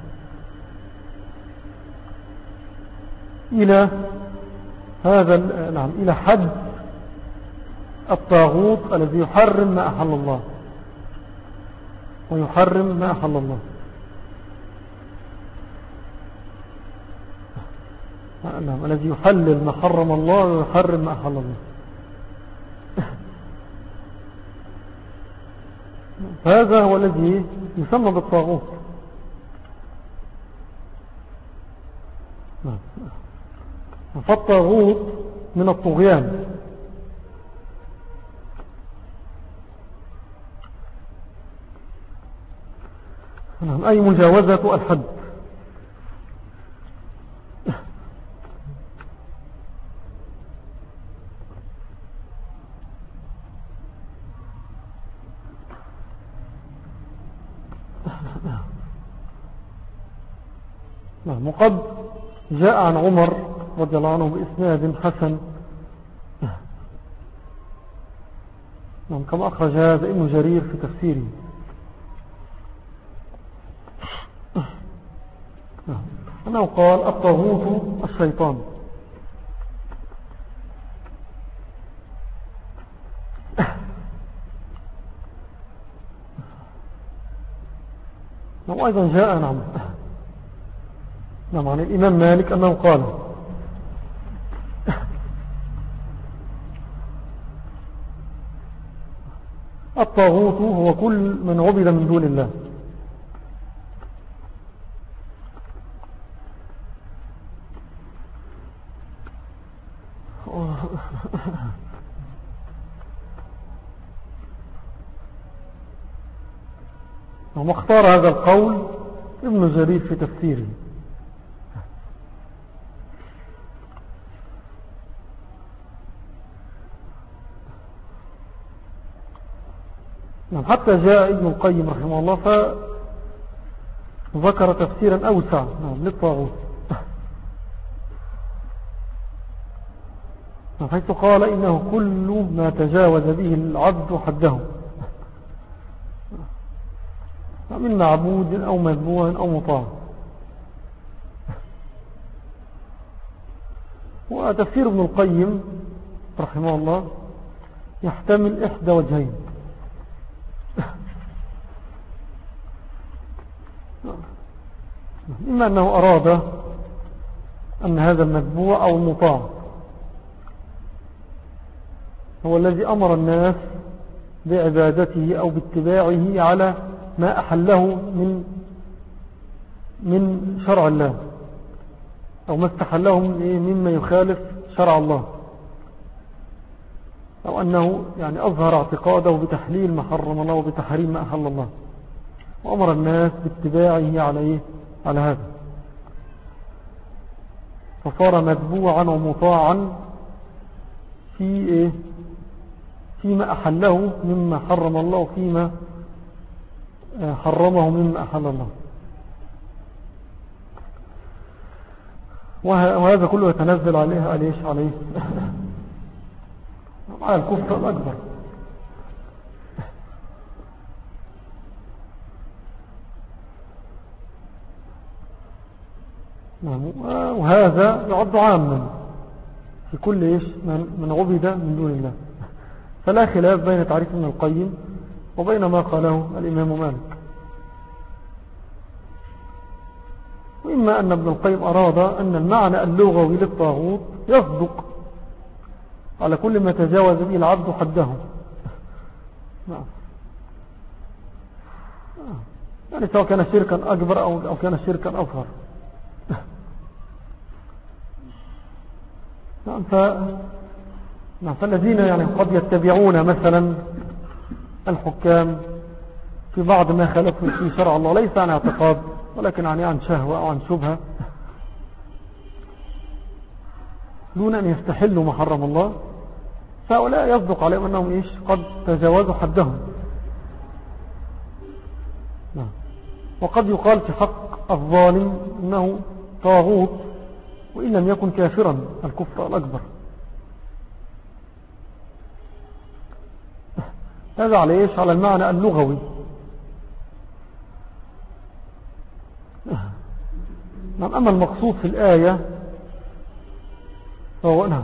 إلى هذا نعم إلى حد الطاغوت الذي يحرم ما أحل الله ويحرم ما أحل الله. نعم الذي يحلل ما حرم الله ويحرم ما أحل الله. هذا هو الذي يسمى بالطاغوت. فالطاغوت من الطغيان، أي مجاوزة الحد. وقد جاء عن عمر رضي الله عنه بإسناد حسن كما أخرج هذا ابن جرير في تفسيره أنه قال الطاغوت الشيطان. وأيضا جاء نعم نعم عن الإمام مالك أنه قال الطاغوت هو كل من عبد من دون الله. واختار هذا القول ابن جرير في تفسيره. نعم. حتى جاء ابن القيم رحمه الله فذكر تفسيرا أوسع نعم للطاغوت، حيث قال إنه كل ما تجاوز به العبد حده من معبود أو مذبوح أو مطاع. وتفسير ابن القيم رحمه الله يحتمل إحدى وجهين، إما أنه أراد أن هذا المتبوع أو المطاع هو الذي أمر الناس بعبادته أو باتباعه على ما أحله من من شرع الله، أو ما استحله مما يخالف شرع الله، أو أنه يعني أظهر اعتقاده بتحليل ما حرم الله وبتحريم ما أحل الله، وأمر الناس باتباعه عليه على هذا، فصار متبوعا ومطاعا في إيه فيما أحله مما حرم الله وفيما حرمه مما أحل الله. وهذا كله يتنزل عليه عليه عليه على الكفر الأكبر. وهذا يعد عاما في كل إيش من عبد من دون الله، فلا خلاف بين تعريف ابن القيم وبين ما قاله الإمام مالك. وإما أن ابن القيم أراد أن المعنى اللغوي للطاغوت يصدق على كل ما تجاوز به العبد حده، يعني سواء كان شركا أكبر أو كان شركا أصغر. فالذين يعني قد يتبعون مثلا الحكام في بعض ما خالفوا في شرع الله ليس عن اعتقاد ولكن عن عن شهوة أو عن شبهة دون أن يستحلوا ما حرم الله، فهؤلاء يصدق عليهم أنهم إيش قد تجاوزوا حدهم. وقد يقال في حق الظالم إنه طاغوت وإن لم يكن كافرا الكفر الأكبر. هذا على إيش على المعنى اللغوي. نعم. أما المقصود في الآية فهو نعم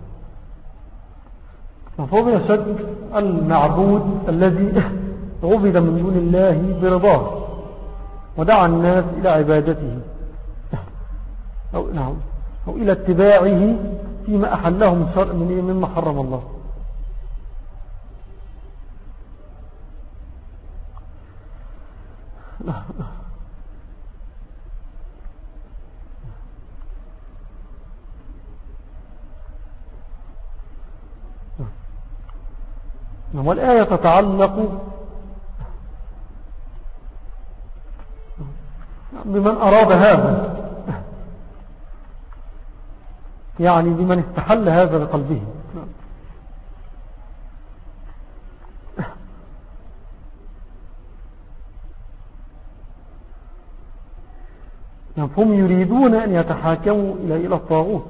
فهو بلا شك المعبود الذي عبد من دون الله برضاه ودعا الناس إلى عبادته أو, نعم أو إلى اتباعه فيما أحله من شرع من مما حرم الله. والآية تتعلق بمن أراد هذا، يعني بمن استحل هذا بقلبه. هم يريدون أن يتحاكموا إلى الطاغوت،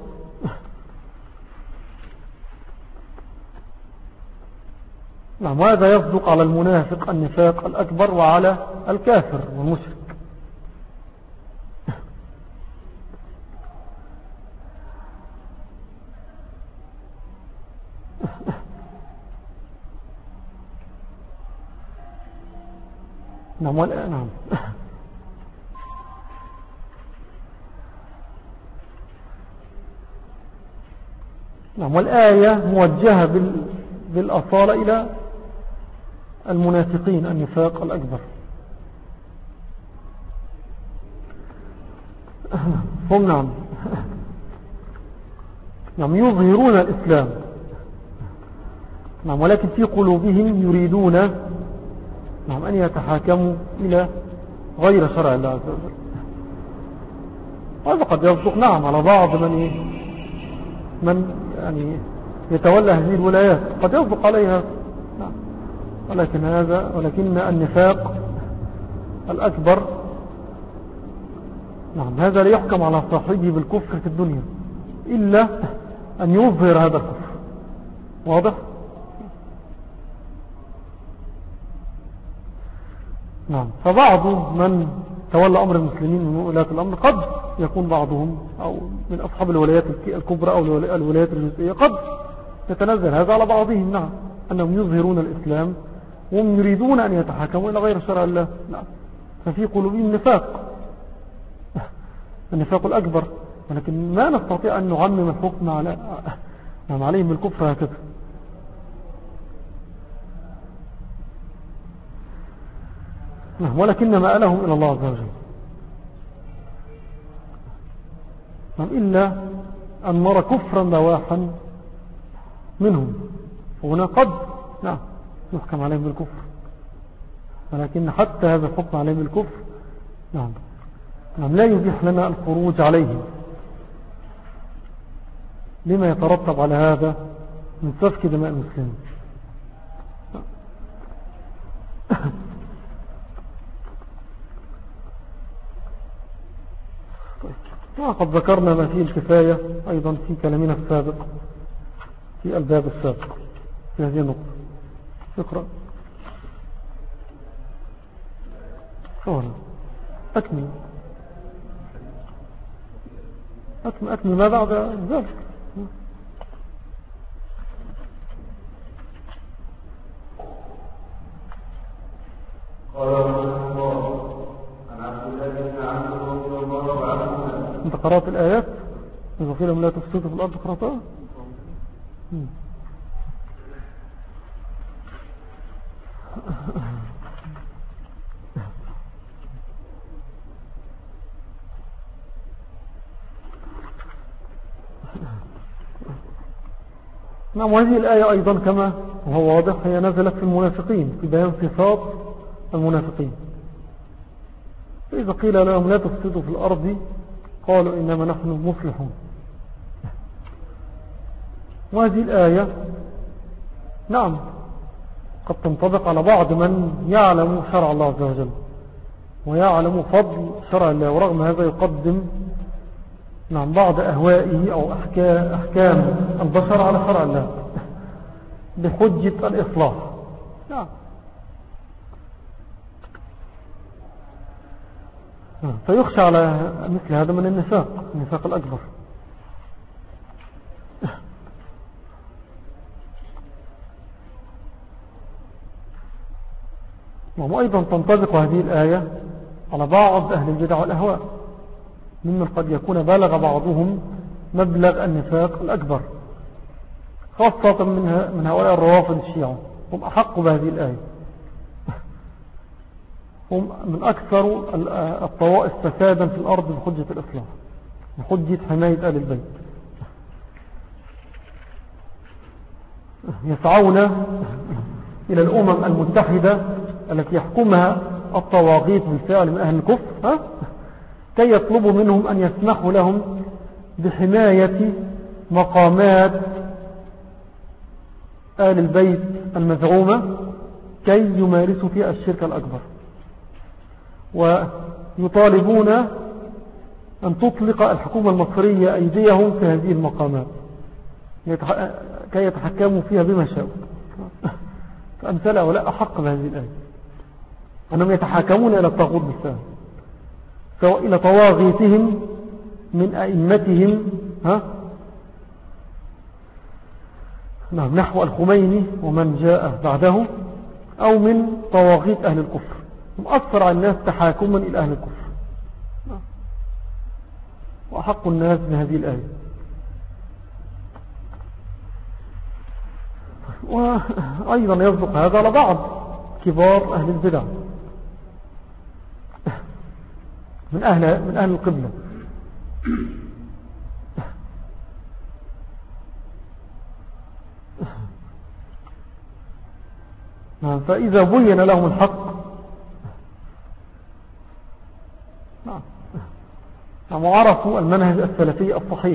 نعم. وهذا يصدق على المنافق النفاق الأكبر وعلى الكافر والمشرك. نعم. نعم. نعم. والآية موجهة بالأصالة إلى المنافقين النفاق الأكبر. هم نعم نعم يظهرون الإسلام، نعم. ولكن في قلوبهم يريدون نعم أن يتحاكموا إلى غير شرع الله عز وجل. وهذا قد يصدق نعم على بعض من من يعني يتولى هذه الولايات، قد يصدق عليها نعم. ولكن هذا ولكن النفاق الأكبر نعم هذا لا يحكم على صاحبه بالكفر في الدنيا إلا أن يظهر هذا الكفر. واضح؟ نعم. فبعض من تولى أمر المسلمين من ولاة الأمر قد يكون بعضهم أو من أصحاب الولايات الكبرى أو الولايات الجزئية قد يتنزل هذا على بعضهم. نعم أنهم يظهرون الإسلام وهم يريدون أن يتحكموا إلى غير شرع الله. نعم. ففي قلوبهم نفاق النفاق الأكبر، ولكن ما نستطيع أن نعمم الحكم على عليهم بالكفر هكذا. ولكن مآلهم إلى الله عز وجل إلا أن نرى كفرا بواحا منهم، وهنا قد نعم يحكم عليهم بالكفر، ولكن حتى هذا الحكم عليهم بالكفر نعم نعم لا يبيح لنا الخروج عليهم لما يترتب على هذا من سفك دماء المسلمين. وقد ذكرنا ما فيه الكفاية أيضا في كلامنا السابق في الباب السابق في هذه النقطة. شكرا. شكرا. أكمل أكمل أكمل ما بعد ذلك. قال رحمه الله عن عبد الله بن عمرو رضي الله عنه. أنت قرأت الآيات إذا قيل لهم لا تفسدوا في الأرض قرأتها؟ نعم. وهذه الآية أيضا كما وهو واضح هي نزلت في المنافقين في بيان صفات المنافقين. فإذا قيل لهم لا تفسدوا في الأرض قالوا إنما نحن مصلحون. وهذه الآية نعم قد تنطبق على بعض من يعلم شرع الله عز وجل ويعلم فضل شرع الله، ورغم هذا يقدم نعم بعض أهوائه أو أحكام البشر على شرع الله بحجة الإصلاح. نعم. فيخشى على مثل هذا من النفاق النفاق الأكبر. وأيضا تنطبق هذه الآية على بعض أهل البدع والأهواء ممن قد يكون بلغ بعضهم مبلغ النفاق الأكبر، خاصة من هؤلاء الروافض الشيعة، هم أحق بهذه الآية، هم من أكثر الطوائف فسادا في الأرض بحجة الإصلاح بحجة حماية آل البيت. يسعون إلى الأمم المتحدة التي يحكمها الطواغيت بالفعل من أهل الكفر ها؟ كي يطلبوا منهم أن يسمحوا لهم بحماية مقامات آل البيت المزعومة كي يمارسوا فيها الشرك الأكبر، ويطالبون أن تطلق الحكومة المصرية أيديهم في هذه المقامات كي يتحكموا فيها بما شاءوا. فأمثال هؤلاء أحق بهذه الآية أنهم يتحاكمون إلى الطاغوت بالفعل، سواء إلى طواغيتهم من أئمتهم ها نعم نحو الخميني ومن جاء بعده، أو من طواغيت أهل الكفر، هم أكثر الناس تحاكما إلى أهل الكفر وأحق الناس بهذه الآية. وأيضا يصدق هذا على بعض كبار أهل البدع من أهل, من أهل القبلة. فإذا بين لهم الحق وعرفوا المنهج السلفي الصحيح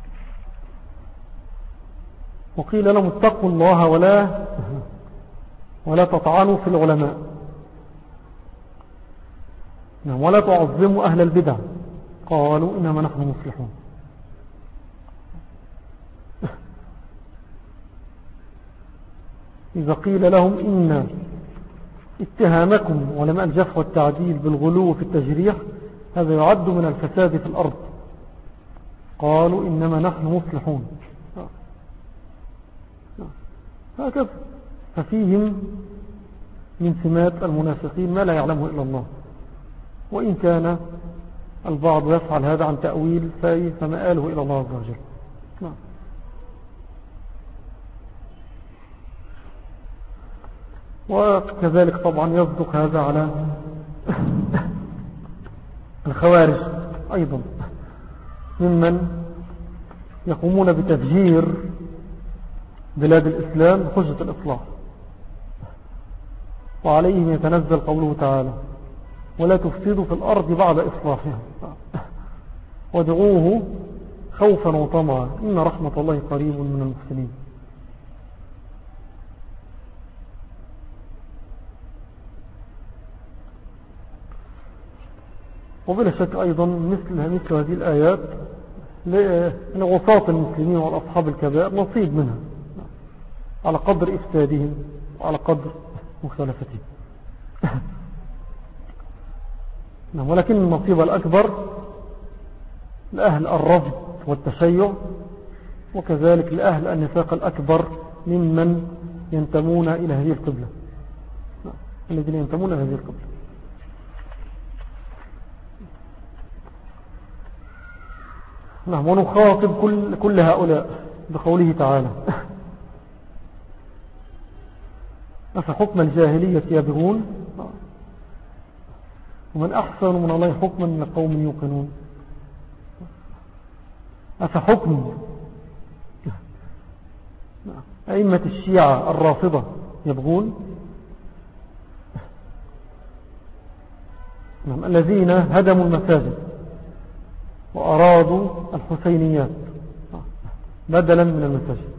وقيل لهم اتقوا الله ولا ولا تطعنوا في العلماء، ولا تعظموا أهل البدع، قالوا إنما نحن مصلحون. إذا قيل لهم إن اتهامكم علماء الجرح والتعديل بالغلو في التجريح هذا يعد من الفساد في الأرض، قالوا إنما نحن مصلحون. هكذا. ففيهم من سمات المنافقين ما لا يعلمه إلا الله، وإن كان البعض يفعل هذا عن تأويل فمآله إلى الله عز وجل. نعم. وكذلك طبعا يصدق هذا على الخوارج أيضا، ممن يقومون بتفجير بلاد الإسلام حجة الإصلاح، وعليهم يتنزل قوله تعالى ولا تفسدوا في الأرض بعد إصلاحها وادعوه خوفا وطمعا إن رحمة الله قريب من المحسنين. وبلا شك أيضا مثل, مثل هذه الآيات لغصاة المسلمين والأصحاب الكبائر نصيب منها على قدر إفسادهم وعلى قدر مختلفتهم. ولكن النصيب الأكبر لأهل الرفض والتشيع، وكذلك لأهل النفاق الأكبر ممن ينتمون إلى هذه القبلة، الذين ينتمون إلى هذه القبلة. نعم. ونخاطب كل, كل هؤلاء بقوله تعالى أفحكم الجاهلية يبغون ومن أحسن من الله حكما من قوم يوقنون. أفحكم أئمة الشيعة الرافضة يبغون، نعم، الذين هدموا المساجد وأرادوا الحسينيات بدلا من المساجد،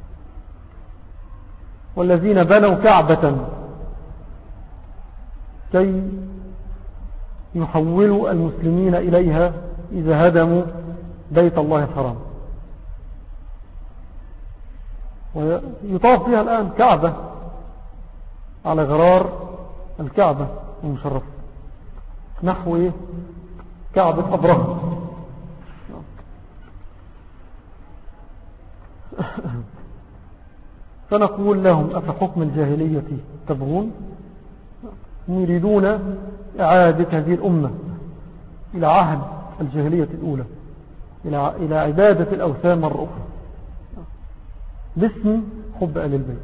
والذين بنوا كعبة كي يحولوا المسلمين إليها إذا هدموا بيت الله الحرام، ويطاف بها الآن كعبة على غرار الكعبة المشرفة نحو كعبة أبرهة. فنقول لهم أفحكم الجاهلية تبغون، يريدون إعادة هذه الأمة إلى عهد الجاهلية الأولى، إلى عبادة الأوثان مرة أخرى باسم حب آل البيت.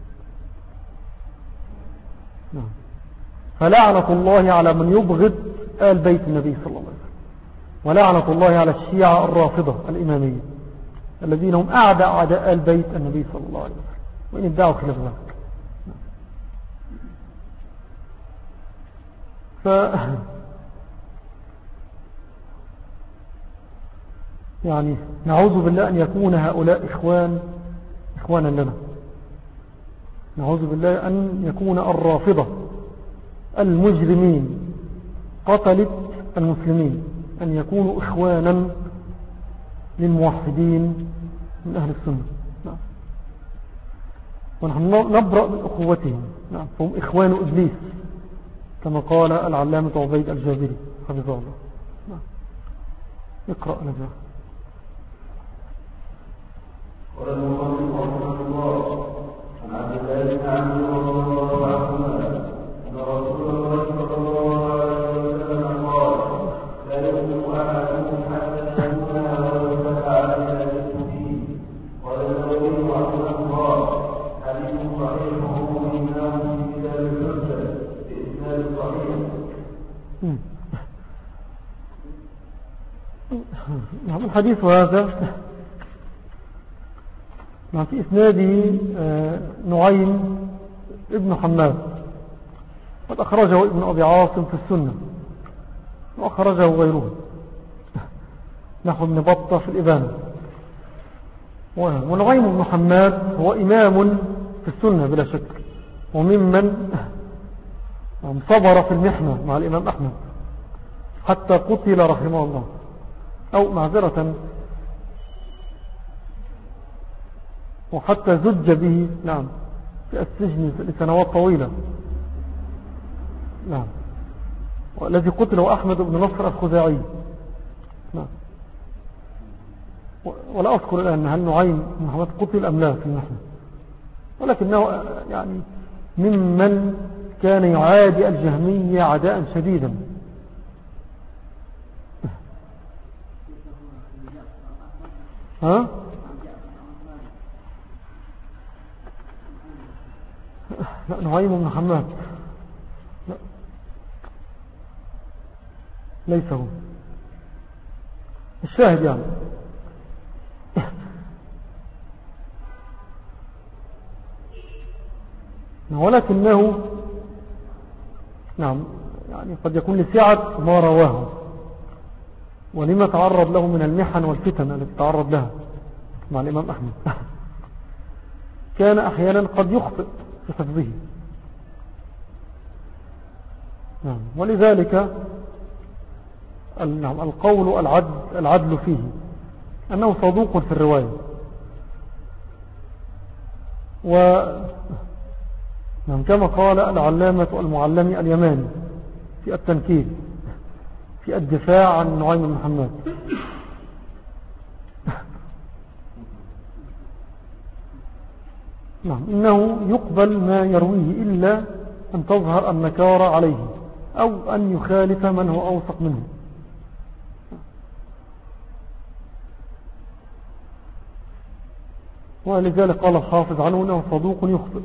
فلعنة الله على من يبغض آل بيت النبي صلى الله عليه وسلم، ولعنة الله على الشيعة الرافضة الإمامية الذين هم أعداء أعداء آل بيت النبي صلى الله عليه وسلم وإن ادعوا خلاف ذلك. ف يعني نعوذ بالله أن يكون هؤلاء إخوان إخوانا لنا، نعوذ بالله أن يكون الرافضة المجرمين قتلت المسلمين أن يكونوا إخوانا للموحدين من أهل السنة. نعم. ونحن نبرأ من أخوتهم. نعم. فهم إخوان إبليس كما قال العلامة عبيد الجابري حفظه الله. نعم. اقرأ نجاح. قال المصنف رحمه الله عن عبد الله بن عمرو رضي الله عنهما أن رسول الله صلى الله عليه وسلم قال لا يؤمن أحدكم حتى يكون هواه على ذلك فيه. قال النووي رحمه الله حديث صحيح وهو إمام في كتاب الحجة بإسناد صحيح. نعم. الحديث هذا في إسناده نعيم ابن حماد، قد أخرجه ابن أبي عاصم في السنة وأخرجه غيره نحو ابن بطة في الإبانة. ونعيم بن حماد هو إمام في السنة بلا شك، وممن صبر في المحنة مع الإمام أحمد حتى قتل رحمه الله، أو معذرة وحتى زج به نعم في السجن لسنوات طويلة. نعم. والذي قتل هو أحمد بن نصر الخزاعي. نعم. ولا أذكر الآن هل نعيم محمد قتل أم لا في المحنة، ولكنه يعني ممن كان يعادي الجهمية عداء شديدا. ها؟ لا، نعيم بن حماد لا، ليس هو الشاهد يعني. ولكنه نعم يعني قد يكون لسعة ما رواه ولما تعرض له من المحن والفتن التي تعرض لها مع الإمام أحمد كان أحيانا قد يخطئ في حفظه. نعم. ولذلك نعم القول العدل, العدل فيه أنه صدوق في الرواية. و نعم كما قال العلامة المعلمي اليماني في التنكيل في الدفاع عن نعيم بن محمد: نعم إنه يقبل ما يرويه إلا أن تظهر النكارة عليه أو أن يخالف من هو أوثق منه. ولذلك قال الحافظ عنه أنه صدوق يخطئ.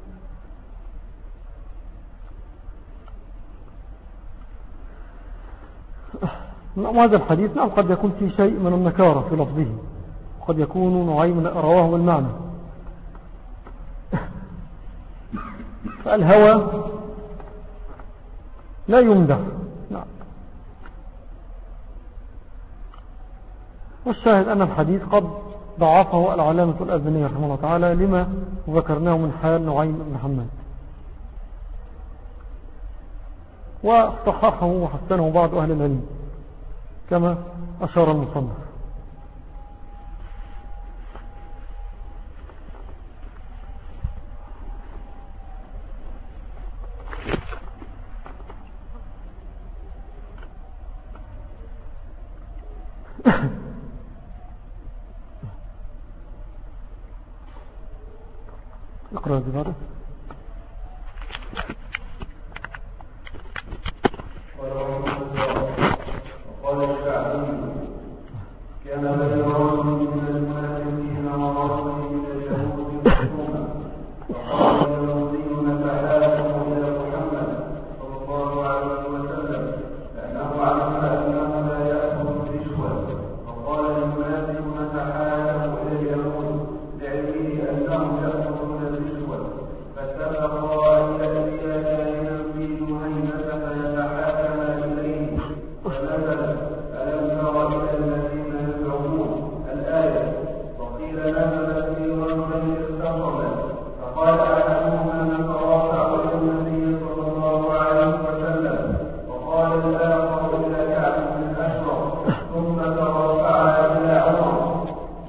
نعم هذا الحديث نعم قد يكون في شيء من النكارة في لفظه، وقد يكون نعيم رواه بالمعنى. فالهوى لا يمدح. نعم. والشاهد أن الحديث قد ضعفه العلامة الألباني رحمه الله تعالى لما ذكرناه من حال نعيم بن محمد، وصححه وحسنه بعض أهل العلم كما أشار المصنف. اقرأ الزبارة. وقال الشعبي: كان بين رجل من المنافقين ورجل من اليهود خصومة، فقال اليهودي: نتحاكم إلى محمد صلى الله عليه وسلم لأنه علم أنه لا يأخذ الرشوة. فقال المنافق: نتحاكم إلى اليهود لعلمه أنهم يأخذون الرشوة. فاتفقا أن يأتيا كائنا في جهينة فيتحاكم إليه. ونزل: ألم تر إلى الذين يزعمون الآية. وقيل نزلت في رجلين اختصما، فقال أحدهما: نترافع إلى النبي صلى الله عليه وسلم. وقال الآخر إلى كعب بن الأشرف، ثم ترافعا إلى عمر.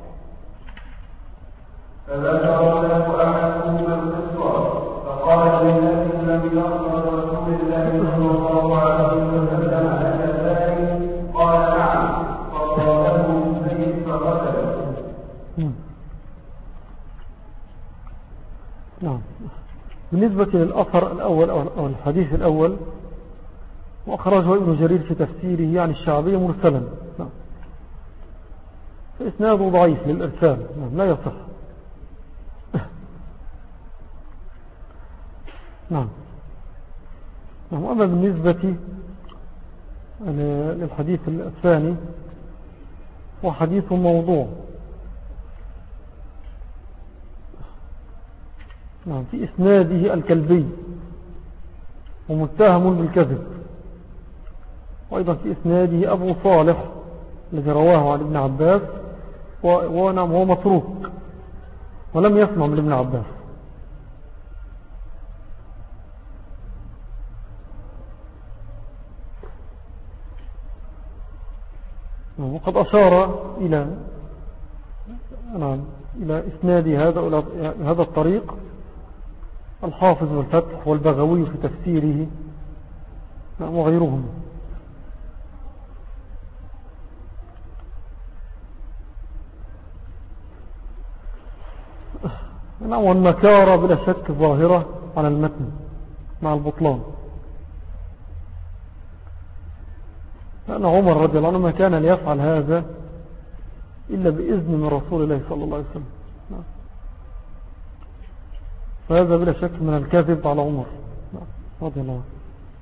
فذكر له أحدهما القصة، فقال: للذي لم يرضى رسول الله صلى الله عليه وسلم أن ذلك؟ قال: نعم. فضربه بالسيف فقتله. نعم. بالنسبة للأثر الأول أو الحديث الأول، وأخرجه ابن جرير في تفسيره عن الشعبي مرسلا. نعم. فإسناده ضعيف للإرسال. نعم. لا يصح. نعم. نعم. أما بالنسبة للحديث الثاني وحديث موضوع. نعم. في إسناده الكلبي ومتهم بالكذب، وأيضا في إسناده أبو صالح الذي رواه عن ابن عباس ونعم هو متروك ولم يسمع من ابن عباس. وقد أشار إلى نعم إلى إسناد هذا هذا الطريق الحافظ والفتح والبغوي في تفسيره وغيرهم. نعم. والنكارة بلا شك ظاهرة على المتن مع البطلان، لأن عمر رضي الله عنه ما كان ليفعل هذا إلا بإذن من رسول الله صلى الله عليه وسلم، فهذا بلا شك من الكذب على عمر رضي الله عنه.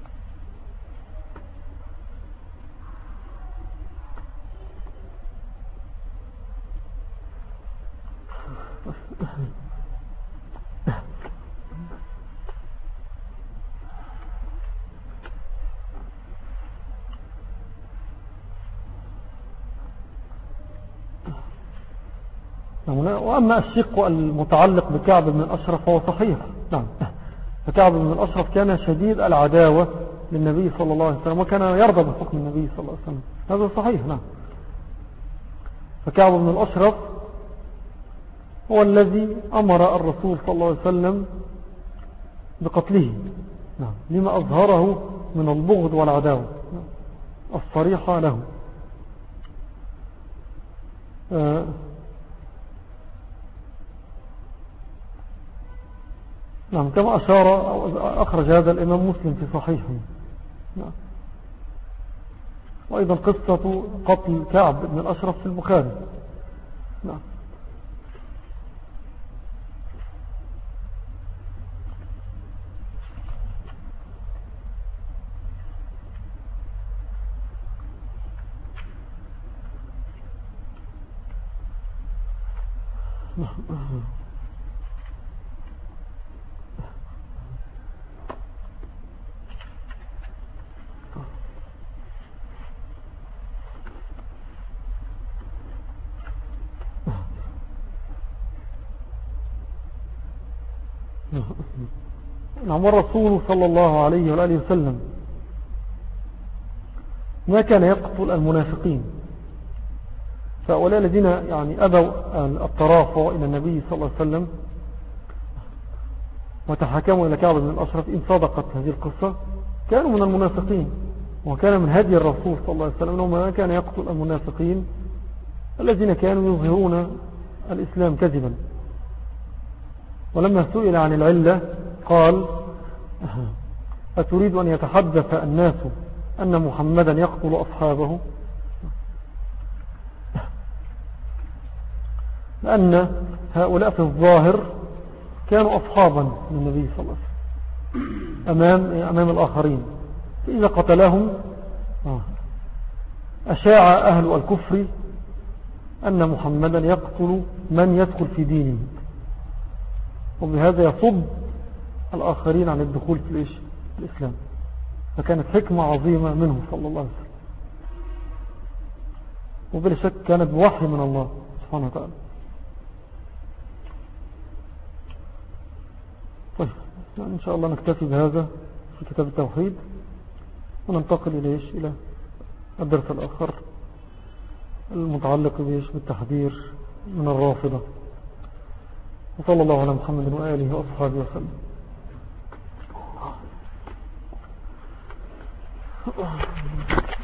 وأما الشق المتعلق بكعب بن الأشرف فهو صحيح. نعم. فكعب بن الأشرف كان شديد العداوة للنبي صلى الله عليه وسلم، وكان يرضى بحكم النبي صلى الله عليه وسلم، هذا صحيح. نعم. فكعب بن الأشرف هو الذي أمر الرسول صلى الله عليه وسلم بقتله، نعم، لما أظهره من البغض والعداوة الصريحة له. آه نعم، كما أشار أو أخرج هذا الإمام مسلم في صحيحه. نعم. وأيضا قصة قتل كعب بن الأشرف في البخاري. نعم. نعم. والرسول صلى الله عليه وآله وسلم ما كان يقتل المنافقين، فأولا الذين يعني أبوا الترافع إلى النبي صلى الله عليه وسلم وتحكموا إلى كعب بن الأشرف إن صدقت هذه القصة كانوا من المنافقين، وكان من هدي الرسول صلى الله عليه وسلم أنه ما كان يقتل المنافقين الذين كانوا يظهرون الإسلام كذبا. ولما سئل عن العلة قال: أتريد أن يتحدث الناس أن محمدا يقتل أصحابه؟ لأن هؤلاء في الظاهر كانوا أصحابا للنبي صلى الله عليه وسلم أمام, أمام الآخرين، فإذا قتلهم أشاع أهل الكفر أن محمدا يقتل من يدخل في دينه، وبهذا يصد الآخرين عن الدخول في الإسلام. فكانت حكمة عظيمة منه صلى الله عليه وسلم، وبلا شك كانت بوحي من الله سبحانه وتعالى. طيب، يعني إن شاء الله نكتفي بهذا في كتاب التوحيد، وننتقل إليش إلى الدرس الآخر المتعلق بيش بالتحذير من الرافضة. وصلى الله على محمد وآله وأصحابه وسلم.